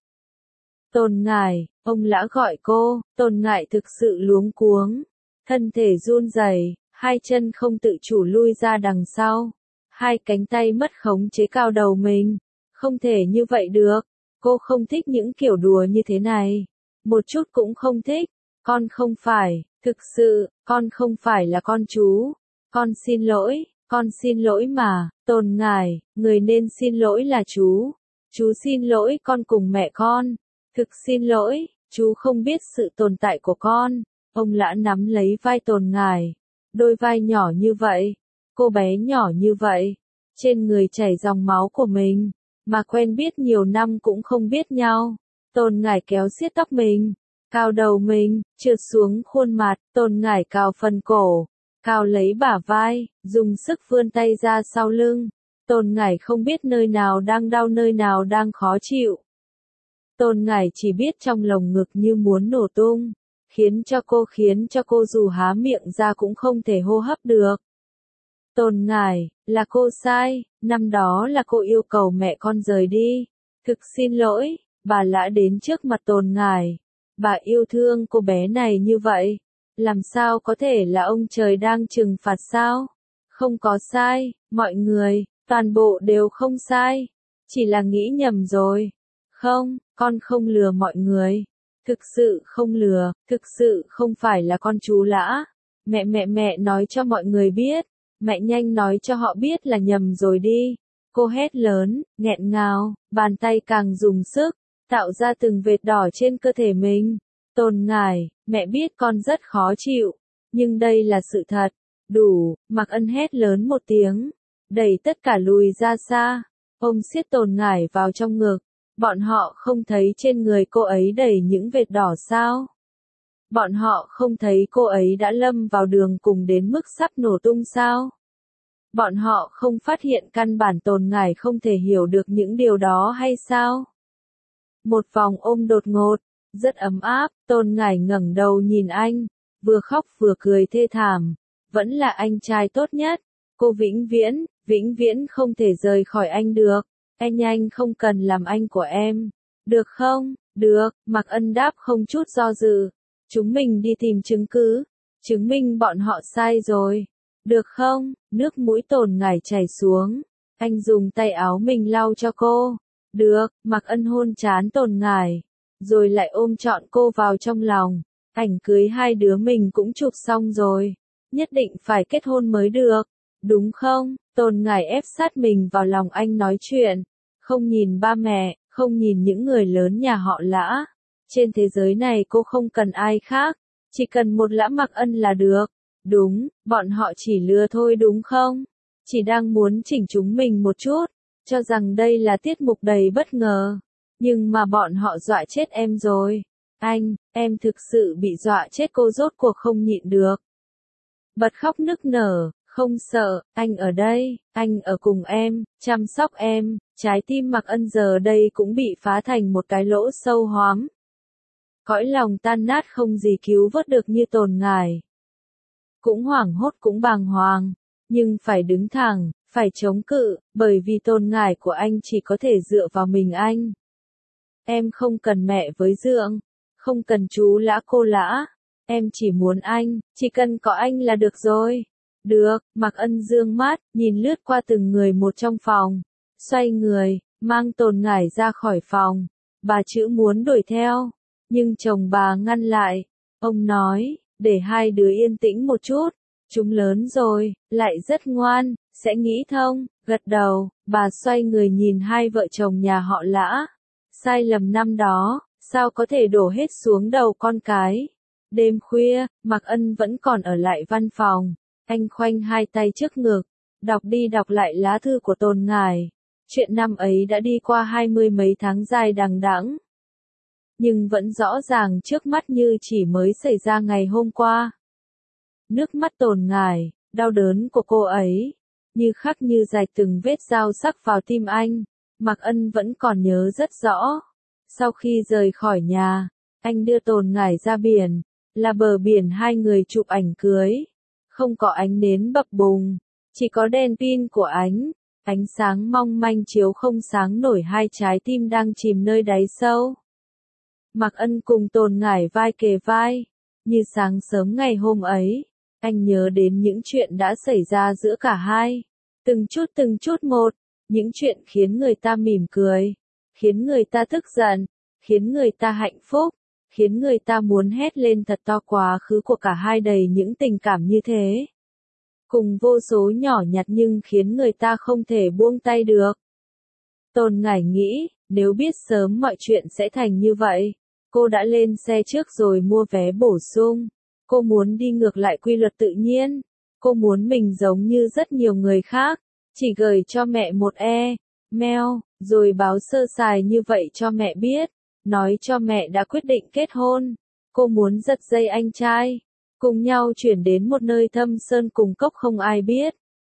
Tồn Ngải, ông Lã gọi cô. Tồn Ngải thực sự luống cuống, thân thể run rẩy, hai chân không tự chủ lui ra đằng sau, hai cánh tay mất khống chế cao đầu mình. Không thể như vậy được, cô không thích những kiểu đùa như thế này, một chút cũng không thích. Con không phải, thực sự, con không phải là con chú. Con xin lỗi, con xin lỗi mà. Tồn Ngải, người nên xin lỗi là chú. Chú xin lỗi con cùng mẹ con. Thực xin lỗi, chú không biết sự tồn tại của con. Ông Lã nắm lấy vai Tồn Ngải, đôi vai nhỏ như vậy, cô bé nhỏ như vậy, trên người chảy dòng máu của mình, mà quen biết nhiều năm cũng không biết nhau. Tồn Ngải kéo siết tóc mình, cao đầu mình, trượt xuống khuôn mặt. Tồn Ngải cào phần cổ, cào lấy bả vai, dùng sức vươn tay ra sau lưng. Tồn Ngải không biết nơi nào đang đau, nơi nào đang khó chịu. Tồn Ngải chỉ biết trong lồng ngực như muốn nổ tung, khiến cho cô khiến cho cô dù há miệng ra cũng không thể hô hấp được. Tồn Ngải, là cô sai, năm đó là cô yêu cầu mẹ con rời đi. Thực xin lỗi. Bà Lã đến trước mặt Tồn Ngải. Bà yêu thương cô bé này như vậy, làm sao có thể là ông trời đang trừng phạt sao? Không có sai, mọi người, toàn bộ đều không sai, chỉ là nghĩ nhầm rồi. Không, con không lừa mọi người, thực sự không lừa, thực sự không phải là con chú Lã. Mẹ mẹ mẹ nói cho mọi người biết, mẹ nhanh nói cho họ biết là nhầm rồi đi. Cô hét lớn, nghẹn ngào, bàn tay càng dùng sức, tạo ra từng vệt đỏ trên cơ thể mình. Tồn Ngải, mẹ biết con rất khó chịu, nhưng đây là sự thật. Đủ, Mạc Ân hét lớn một tiếng, đẩy tất cả lùi ra xa, ôm siết Tồn Ngải vào trong ngực. Bọn họ không thấy trên người cô ấy đầy những vệt đỏ sao? Bọn họ không thấy cô ấy đã lâm vào đường cùng đến mức sắp nổ tung sao? Bọn họ không phát hiện căn bản Tồn Ngải không thể hiểu được những điều đó hay sao? Một vòng ôm đột ngột, rất ấm áp. Tồn Ngải ngẩng đầu nhìn anh, vừa khóc vừa cười thê thảm. Vẫn là anh trai tốt nhất. Cô vĩnh viễn, vĩnh viễn không thể rời khỏi anh được. Anh nhanh không cần làm anh của em. Được không? Được, Mạc Ân đáp không chút do dự. Chúng mình đi tìm chứng cứ, chứng minh bọn họ sai rồi. Được không? Nước mũi Tồn Ngải chảy xuống. Anh dùng tay áo mình lau cho cô. Được, Mạc Ân hôn trán Tồn Ngải, rồi lại ôm trọn cô vào trong lòng. Ảnh cưới hai đứa mình cũng chụp xong rồi, nhất định phải kết hôn mới được, đúng không? Tồn Ngải ép sát mình vào lòng anh nói chuyện. không nhìn ba mẹ, không nhìn những người lớn nhà họ Lã. Trên thế giới này cô không cần ai khác, chỉ cần một Lã Mặc Ân là được. Đúng, bọn họ chỉ lừa thôi đúng không? Chỉ đang muốn chỉnh chúng mình một chút, cho rằng đây là tiết mục đầy bất ngờ. Nhưng mà bọn họ dọa chết em rồi. Anh, em thực sự bị dọa chết, cô rốt cuộc không nhịn được. Bật khóc nức nở, không sợ, anh ở đây, anh ở cùng em, chăm sóc em. Trái tim Mặc Ân giờ đây cũng bị phá thành một cái lỗ sâu hoắm. Cõi lòng tan nát không gì cứu vớt được như Tồn Ngải. Cũng hoảng hốt cũng bàng hoàng, nhưng phải đứng thẳng, phải chống cự, bởi vì Tồn Ngải của anh chỉ có thể dựa vào mình anh. Em không cần mẹ với dượng, không cần chú Lã cô Lã, em chỉ muốn anh, chỉ cần có anh là được rồi. Được, Mặc Ân dương mắt, nhìn lướt qua từng người một trong phòng, xoay người, mang Tồn Ngải ra khỏi phòng. Bà chữ muốn đuổi theo, nhưng chồng bà ngăn lại. Ông nói, để hai đứa yên tĩnh một chút, chúng lớn rồi, lại rất ngoan, sẽ nghĩ thông. Gật đầu, bà xoay người nhìn hai vợ chồng nhà họ Lã. Sai lầm năm đó, sao có thể đổ hết xuống đầu con cái. Đêm khuya, Mặc Ân vẫn còn ở lại văn phòng. Anh khoanh hai tay trước ngực, đọc đi đọc lại lá thư của Tồn Ngải. Chuyện năm ấy đã đi qua hai mươi mấy tháng dài đằng đẵng, nhưng vẫn rõ ràng trước mắt như chỉ mới xảy ra ngày hôm qua. Nước mắt Tồn Ngải, đau đớn của cô ấy, như khắc như rạch từng vết dao sắc vào tim anh. Mặc Ân vẫn còn nhớ rất rõ. Sau khi rời khỏi nhà, anh đưa Tồn Ngải ra biển, là bờ biển hai người chụp ảnh cưới. Không có ánh nến bập bùng, chỉ có đèn pin của ánh, ánh sáng mong manh chiếu không sáng nổi hai trái tim đang chìm nơi đáy sâu. Mặc Ân cùng Tồn Ngải vai kề vai, như sáng sớm ngày hôm ấy, anh nhớ đến những chuyện đã xảy ra giữa cả hai, từng chút từng chút một, những chuyện khiến người ta mỉm cười, khiến người ta tức giận, khiến người ta hạnh phúc, khiến người ta muốn hét lên thật to. Quá khứ của cả hai đầy những tình cảm như thế, cùng vô số nhỏ nhặt nhưng khiến người ta không thể buông tay được. Tồn Ngải nghĩ, nếu biết sớm mọi chuyện sẽ thành như vậy, cô đã lên xe trước rồi mua vé bổ sung. Cô muốn đi ngược lại quy luật tự nhiên. Cô muốn mình giống như rất nhiều người khác, chỉ gửi cho mẹ một e-mail, rồi báo sơ sài như vậy cho mẹ biết, nói cho mẹ đã quyết định kết hôn. Cô muốn giật dây anh trai, cùng nhau chuyển đến một nơi thâm sơn cùng cốc không ai biết.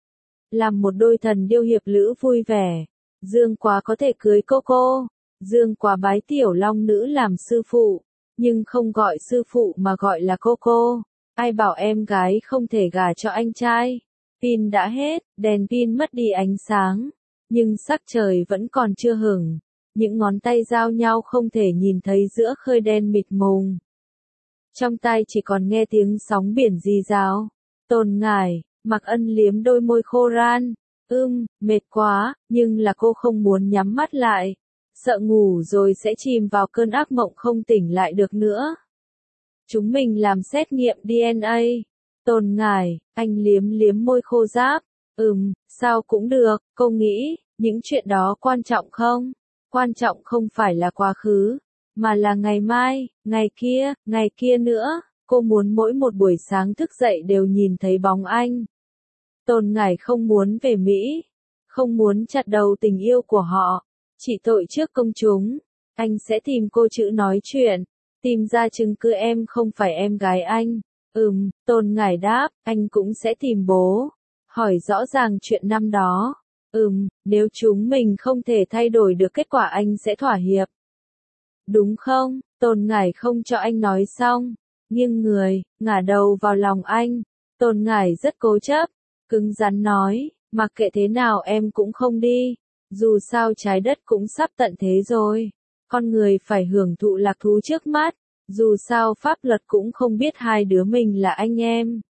Làm một đôi thần điêu hiệp lữ vui vẻ. Dương Quá có thể cưới cô cô. Dương Quá bái Tiểu Long Nữ làm sư phụ, nhưng không gọi sư phụ mà gọi là cô cô. Ai bảo em gái không thể gả cho anh trai. Pin đã hết, đèn pin mất đi ánh sáng, nhưng sắc trời vẫn còn chưa hửng. Những ngón tay giao nhau không thể nhìn thấy giữa khơi đen mịt mùng. Trong tai chỉ còn nghe tiếng sóng biển rì rào. Tồn Ngải, Mặc Ân liếm đôi môi khô ran. Ưm, mệt quá, nhưng là cô không muốn nhắm mắt lại. Sợ ngủ rồi sẽ chìm vào cơn ác mộng không tỉnh lại được nữa. Chúng mình làm xét nghiệm đê en a. Tồn Ngải, anh liếm liếm môi khô ráp. Ừm, sao cũng được, cô nghĩ, những chuyện đó quan trọng không? Quan trọng không phải là quá khứ, mà là ngày mai, ngày kia, ngày kia nữa. Cô muốn mỗi một buổi sáng thức dậy đều nhìn thấy bóng anh. Tồn Ngải không muốn về Mỹ, không muốn chặt đầu tình yêu của họ, chỉ tội trước công chúng. Anh sẽ tìm cô chữ nói chuyện, tìm ra chứng cứ em không phải em gái anh. Ừm, Tồn Ngải đáp, anh cũng sẽ tìm bố, hỏi rõ ràng chuyện năm đó. Ừm, nếu chúng mình không thể thay đổi được kết quả anh sẽ thỏa hiệp. Đúng không? Tồn Ngải không cho anh nói xong, nghiêng người, ngả đầu vào lòng anh. Tồn Ngải rất cố chấp, cứng rắn nói, mặc kệ thế nào em cũng không đi. Dù sao trái đất cũng sắp tận thế rồi. Con người phải hưởng thụ lạc thú trước mắt. Dù sao pháp luật cũng không biết hai đứa mình là anh em.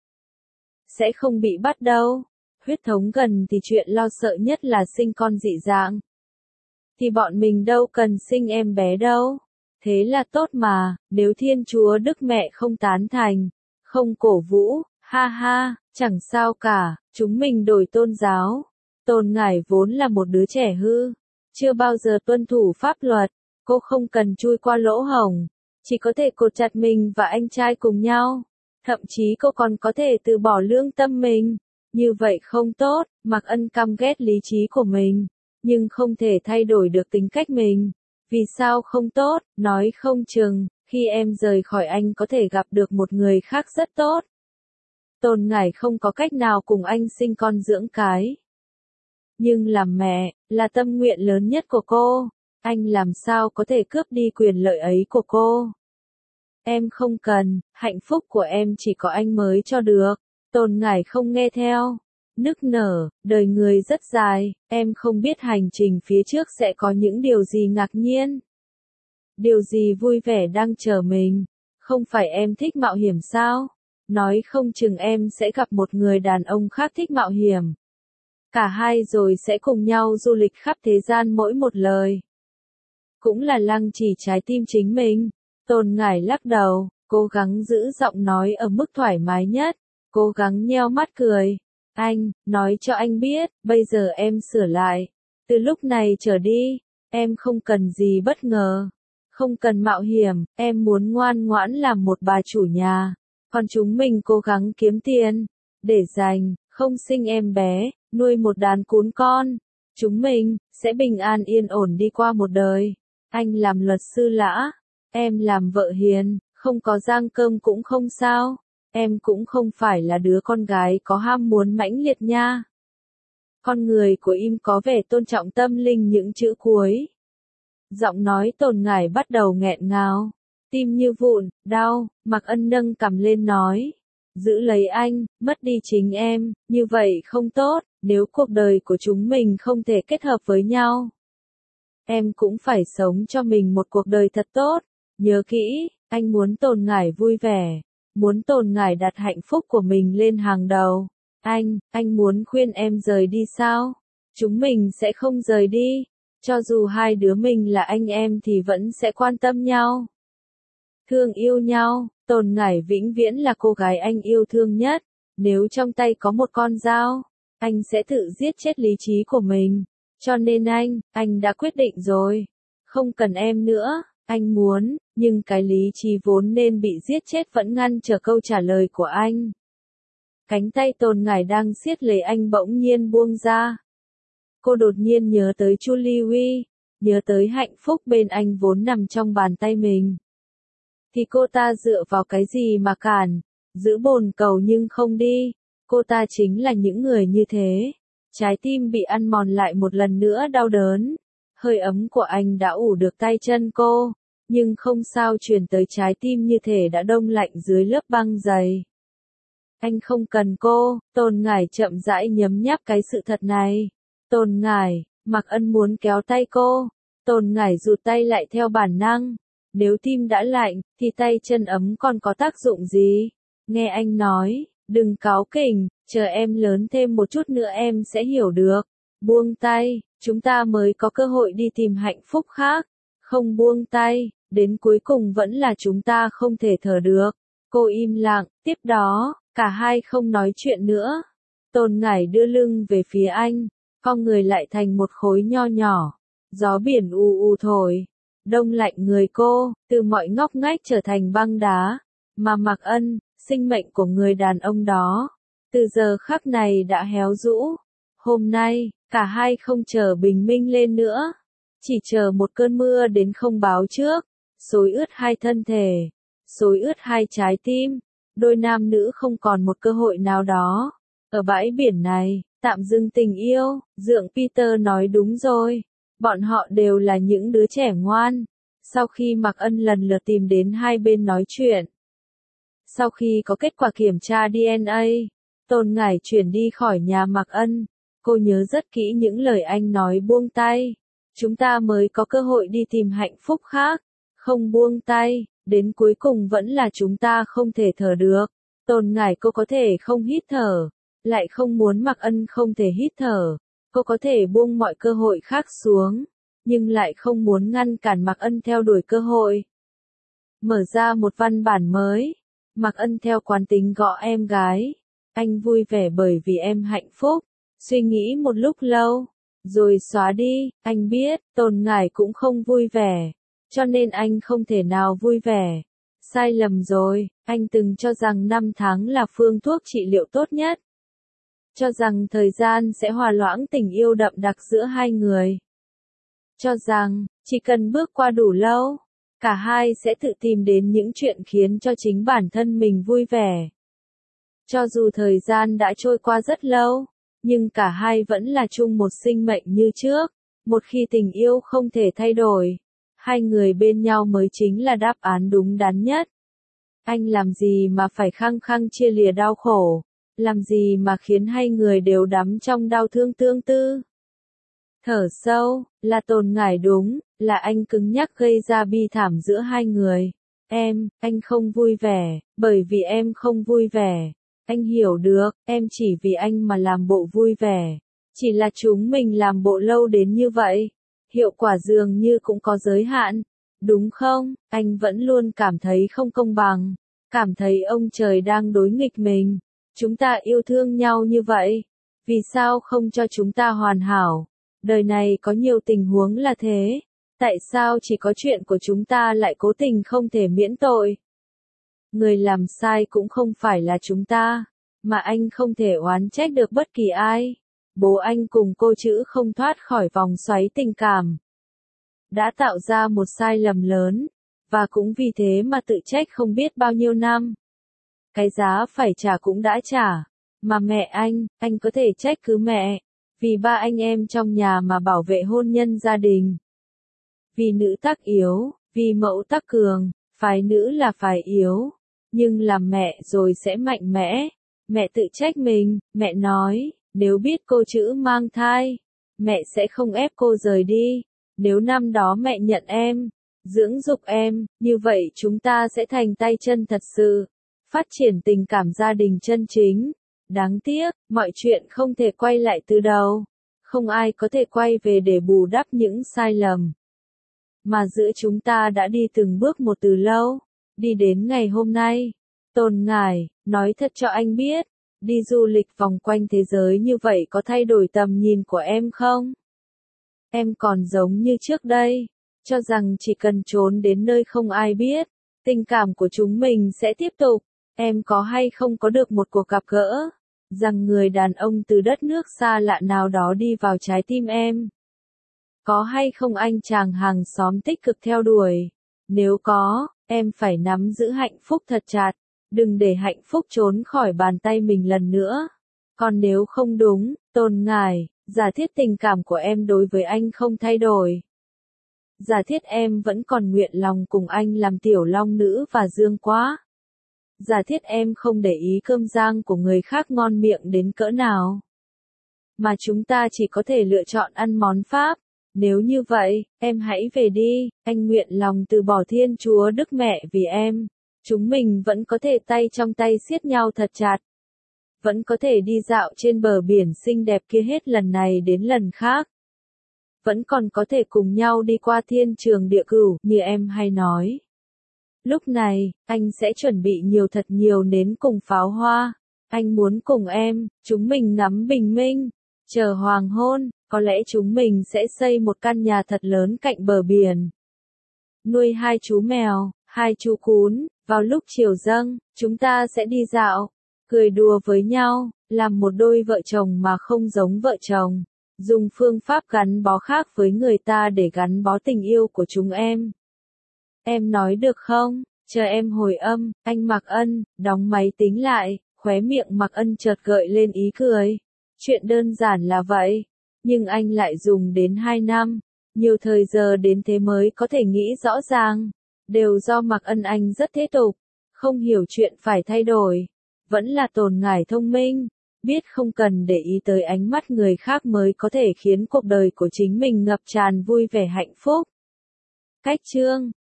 Sẽ không bị bắt đâu. Huyết thống gần thì chuyện lo sợ nhất là sinh con dị dạng. Thì bọn mình đâu cần sinh em bé đâu. Thế là tốt mà, nếu Thiên Chúa Đức Mẹ không tán thành, không cổ vũ, ha ha, chẳng sao cả, chúng mình đổi tôn giáo. Tồn Ngải vốn là một đứa trẻ hư, chưa bao giờ tuân thủ pháp luật, cô không cần chui qua lỗ hổng, chỉ có thể cột chặt mình và anh trai cùng nhau. Thậm chí cô còn có thể từ bỏ lương tâm mình. Như vậy không tốt, Mạc Ân căm ghét lý trí của mình, nhưng không thể thay đổi được tính cách mình. Vì sao không tốt, nói không chừng, khi em rời khỏi anh có thể gặp được một người khác rất tốt. Tôn Ngải không có cách nào cùng anh sinh con dưỡng cái. Nhưng làm mẹ, là tâm nguyện lớn nhất của cô. Anh làm sao có thể cướp đi quyền lợi ấy của cô. Em không cần, hạnh phúc của em chỉ có anh mới cho được. Tôn Ngải không nghe theo. Nức nở, đời người rất dài, em không biết hành trình phía trước sẽ có những điều gì ngạc nhiên. Điều gì vui vẻ đang chờ mình. Không phải em thích mạo hiểm sao? Nói không chừng em sẽ gặp một người đàn ông khác thích mạo hiểm. Cả hai rồi sẽ cùng nhau du lịch khắp thế gian mỗi một lời. Cũng là lăng trì trái tim chính mình. Tôn Ngải lắc đầu, cố gắng giữ giọng nói ở mức thoải mái nhất, cố gắng nheo mắt cười. Anh, nói cho anh biết, bây giờ em sửa lại. Từ lúc này trở đi, em không cần gì bất ngờ. Không cần mạo hiểm, em muốn ngoan ngoãn làm một bà chủ nhà. Còn chúng mình cố gắng kiếm tiền, để dành, không sinh em bé, nuôi một đàn cún con. Chúng mình, sẽ bình an yên ổn đi qua một đời. Anh làm luật sư lã, em làm vợ hiền, không có rang cơm cũng không sao. Em cũng không phải là đứa con gái có ham muốn mãnh liệt nha. Con người của im có vẻ tôn trọng tâm linh những chữ cuối. Giọng nói Tôn Ngải bắt đầu nghẹn ngào. Tim như vụn, đau, Mạc Ân nâng cằm lên nói. Giữ lấy anh, mất đi chính em, như vậy không tốt, nếu cuộc đời của chúng mình không thể kết hợp với nhau. Em cũng phải sống cho mình một cuộc đời thật tốt. Nhớ kỹ, anh muốn Tôn Ngải vui vẻ. Muốn Tôn Ngải đặt hạnh phúc của mình lên hàng đầu. Anh, anh muốn khuyên em rời đi sao? Chúng mình sẽ không rời đi. Cho dù hai đứa mình là anh em thì vẫn sẽ quan tâm nhau. Thương yêu nhau, Tôn Ngải vĩnh viễn là cô gái anh yêu thương nhất. Nếu trong tay có một con dao, anh sẽ tự giết chết lý trí của mình. Cho nên anh, anh đã quyết định rồi. Không cần em nữa, anh muốn, nhưng cái lý trí vốn nên bị giết chết vẫn ngăn trở câu trả lời của anh. Cánh tay Tôn Ngải đang siết lấy anh bỗng nhiên buông ra. Cô đột nhiên nhớ tới Chu Ly Huy, nhớ tới hạnh phúc bên anh vốn nằm trong bàn tay mình. Thì cô ta dựa vào cái gì mà cản, giữ bồn cầu nhưng không đi. Cô ta chính là những người như thế. Trái tim bị ăn mòn lại một lần nữa đau đớn. Hơi ấm của anh đã ủ được tay chân cô, nhưng không sao truyền tới trái tim như thể đã đông lạnh dưới lớp băng dày. Anh không cần cô, Tôn Ngải chậm rãi nhấm nháp cái sự thật này. Tôn Ngải, Mạc Ân muốn kéo tay cô. Tôn Ngải rụt tay lại theo bản năng. Nếu tim đã lạnh, thì tay chân ấm còn có tác dụng gì? Nghe anh nói, đừng cáu kỉnh, chờ em lớn thêm một chút nữa em sẽ hiểu được. Buông tay, chúng ta mới có cơ hội đi tìm hạnh phúc khác. Không buông tay, đến cuối cùng vẫn là chúng ta không thể thở được. Cô im lặng, tiếp đó, cả hai không nói chuyện nữa. Tôn Ngải đưa lưng về phía anh, con người lại thành một khối nho nhỏ. Gió biển u u thổi, đông lạnh người cô, từ mọi ngóc ngách trở thành băng đá. Mà Mạc Ân, sinh mệnh của người đàn ông đó, từ giờ khắc này đã héo rũ. Hôm nay, cả hai không chờ bình minh lên nữa, chỉ chờ một cơn mưa đến không báo trước, xối ướt hai thân thể, xối ướt hai trái tim. Đôi nam nữ không còn một cơ hội nào đó. Ở bãi biển này, tạm dừng tình yêu, Dượng Peter nói đúng rồi. Bọn họ đều là những đứa trẻ ngoan. Sau khi Mạc Ân lần lượt tìm đến hai bên nói chuyện. Sau khi có kết quả kiểm tra đê en a, Tôn Ngải chuyển đi khỏi nhà Mạc Ân. Cô nhớ rất kỹ những lời anh nói buông tay. Chúng ta mới có cơ hội đi tìm hạnh phúc khác. Không buông tay, đến cuối cùng vẫn là chúng ta không thể thở được. Tôn Ngải cô có thể không hít thở, lại không muốn Mạc Ân không thể hít thở. Cô có thể buông mọi cơ hội khác xuống, nhưng lại không muốn ngăn cản Mạc Ân theo đuổi cơ hội. Mở ra một văn bản mới. Mạc Ân theo quán tính gõ em gái. Anh vui vẻ bởi vì em hạnh phúc. Suy nghĩ một lúc lâu. rồi xóa đi, anh biết, Tôn Ngải cũng không vui vẻ, cho nên anh không thể nào vui vẻ. Sai lầm rồi, anh từng cho rằng năm tháng là phương thuốc trị liệu tốt nhất. Cho rằng thời gian sẽ hòa loãng tình yêu đậm đặc giữa hai người. Cho rằng, chỉ cần bước qua đủ lâu, cả hai sẽ tự tìm đến những chuyện khiến cho chính bản thân mình vui vẻ. Cho dù thời gian đã trôi qua rất lâu, nhưng cả hai vẫn là chung một sinh mệnh như trước. Một khi tình yêu không thể thay đổi, hai người bên nhau mới chính là đáp án đúng đắn nhất. Anh làm gì mà phải khăng khăng chia lìa đau khổ, làm gì mà khiến hai người đều đắm trong đau thương tương tư. Thở sâu, là Tôn Ngải đúng, là anh cứng nhắc gây ra bi thảm giữa hai người. Em, anh không vui vẻ, bởi vì em không vui vẻ. Anh hiểu được, em chỉ vì anh mà làm bộ vui vẻ. Chỉ là chúng mình làm bộ lâu đến như vậy. Hiệu quả dường như cũng có giới hạn. Đúng không? Anh vẫn luôn cảm thấy không công bằng. Cảm thấy ông trời đang đối nghịch mình. Chúng ta yêu thương nhau như vậy. Vì sao không cho chúng ta hoàn hảo? Đời này có nhiều tình huống là thế. Tại sao chỉ có chuyện của chúng ta lại cố tình không thể miễn tội? Người làm sai cũng không phải là chúng ta, mà anh không thể oán trách được bất kỳ ai. Bố anh cùng cô chữ không thoát khỏi vòng xoáy tình cảm. Đã tạo ra một sai lầm lớn, và cũng vì thế mà tự trách không biết bao nhiêu năm. Cái giá phải trả cũng đã trả, mà mẹ anh, anh có thể trách cứ mẹ, vì ba anh em trong nhà mà bảo vệ hôn nhân gia đình. Vì nữ tắc yếu, vì mẫu tắc cường, phái nữ là phái yếu, nhưng làm mẹ rồi sẽ mạnh mẽ. Mẹ tự trách mình, mẹ nói, nếu biết cô chữ mang thai, mẹ sẽ không ép cô rời đi. Nếu năm đó mẹ nhận em, dưỡng dục em, như vậy chúng ta sẽ thành tay chân thật sự, phát triển tình cảm gia đình chân chính. Đáng tiếc, mọi chuyện không thể quay lại từ đầu. Không ai có thể quay về để bù đắp những sai lầm mà giữa chúng ta đã đi từng bước một từ lâu, đi đến ngày hôm nay. Tôn Ngải, nói thật cho anh biết, đi du lịch vòng quanh thế giới như vậy có thay đổi tầm nhìn của em không? Em còn giống như trước đây, cho rằng chỉ cần trốn đến nơi không ai biết, tình cảm của chúng mình sẽ tiếp tục. Em có hay không có được một cuộc gặp gỡ, rằng người đàn ông từ đất nước xa lạ nào đó đi vào trái tim em? Có hay không anh chàng hàng xóm tích cực theo đuổi? Nếu có, em phải nắm giữ hạnh phúc thật chặt, đừng để hạnh phúc trốn khỏi bàn tay mình lần nữa. Còn nếu không đúng, Tôn Ngải, giả thiết tình cảm của em đối với anh không thay đổi. Giả thiết em vẫn còn nguyện lòng cùng anh làm tiểu long nữ và dương quá. Giả thiết em không để ý cơm rang của người khác ngon miệng đến cỡ nào, mà chúng ta chỉ có thể lựa chọn ăn món Pháp. Nếu như vậy, em hãy về đi, anh nguyện lòng từ bỏ Thiên Chúa Đức Mẹ vì em. Chúng mình vẫn có thể tay trong tay siết nhau thật chặt. Vẫn có thể đi dạo trên bờ biển xinh đẹp kia hết lần này đến lần khác. Vẫn còn có thể cùng nhau đi qua thiên trường địa cửu, như em hay nói. Lúc này, anh sẽ chuẩn bị nhiều thật nhiều nến cùng pháo hoa. Anh muốn cùng em, chúng mình ngắm bình minh, chờ hoàng hôn, có lẽ chúng mình sẽ xây một căn nhà thật lớn cạnh bờ biển. Nuôi hai chú mèo, hai chú cún, vào lúc chiều dâng, chúng ta sẽ đi dạo, cười đùa với nhau, làm một đôi vợ chồng mà không giống vợ chồng. Dùng phương pháp gắn bó khác với người ta để gắn bó tình yêu của chúng em. Em nói được không? Chờ em hồi âm, anh Mạc Ân, đóng máy tính lại, khóe miệng Mạc Ân chợt gợi lên ý cười. Chuyện đơn giản là vậy, nhưng anh lại dùng đến hai năm, nhiều thời giờ đến thế mới có thể nghĩ rõ ràng. Đều do Mạc Ân anh rất thế tục, không hiểu chuyện phải thay đổi. Vẫn là Tôn Ngải thông minh, biết không cần để ý tới ánh mắt người khác mới có thể khiến cuộc đời của chính mình ngập tràn vui vẻ hạnh phúc. Cách chương